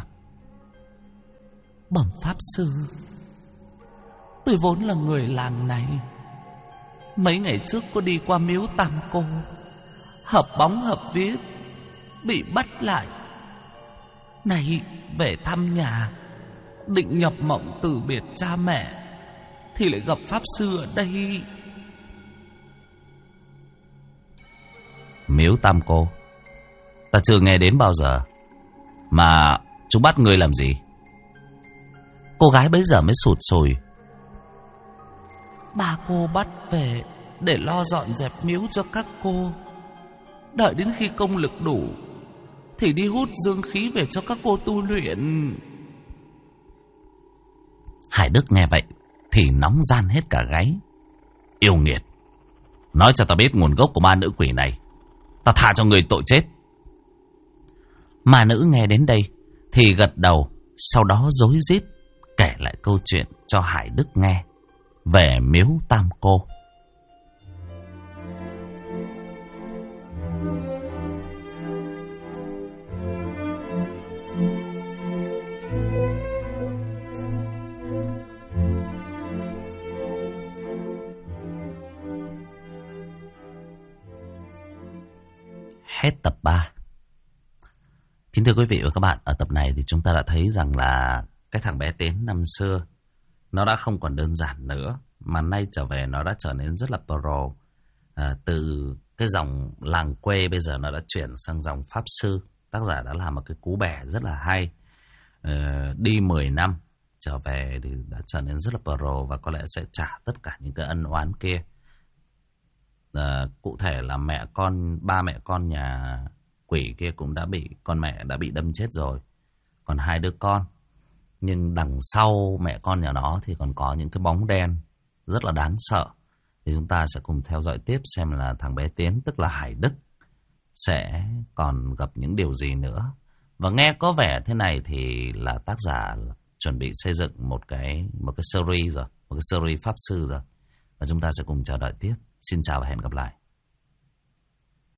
Bẩm pháp sư, tôi vốn là người làng này. Mấy ngày trước có đi qua miếu Tam Cô, hợp bóng hợp vía, bị bắt lại. Này về thăm nhà, định nhập mộng từ biệt cha mẹ, thì lại gặp pháp sư ở đây. Miếu Tam Cô ta chưa nghe đến bao giờ. Mà chúng bắt ngươi làm gì? Cô gái bấy giờ mới sụt sùi. Bà cô bắt về để lo dọn dẹp miếu cho các cô. Đợi đến khi công lực đủ thì đi hút dương khí về cho các cô tu luyện. Hải Đức nghe vậy thì nóng ran hết cả gáy. Yêu nghiệt, nói cho ta biết nguồn gốc của ma nữ quỷ này, ta tha cho người tội chết. Ma nữ nghe đến đây thì gật đầu, sau đó rối rít kể lại câu chuyện cho Hải Đức nghe về miếu Tam Cô. Hết tập 3. Kính thưa quý vị và các bạn, ở tập này thì chúng ta đã thấy rằng là cái thằng bé Tiến năm xưa nó đã không còn đơn giản nữa, mà nay trở về nó đã trở nên rất là pro. Từ cái dòng làng quê bây giờ nó đã chuyển sang dòng pháp sư. Tác giả đã làm một cái cú bẻ rất là hay. Đi 10 năm trở về thì đã trở nên rất là pro và có lẽ sẽ trả tất cả những cái ân oán kia. Cụ thể là ba mẹ con nhà quỷ kia cũng đã bị, con mẹ đã bị đâm chết rồi, còn 2 đứa con. Nhưng đằng sau mẹ con nhà nó thì còn có những cái bóng đen rất là đáng sợ. Thì chúng ta sẽ cùng theo dõi tiếp xem là thằng bé Tiến, tức là Hải Đức, sẽ còn gặp những điều gì nữa. Và nghe có vẻ thế này thì là tác giả chuẩn bị xây dựng một cái series rồi, một cái series pháp sư rồi. Và chúng ta sẽ cùng chờ đợi tiếp. Xin chào và hẹn gặp lại.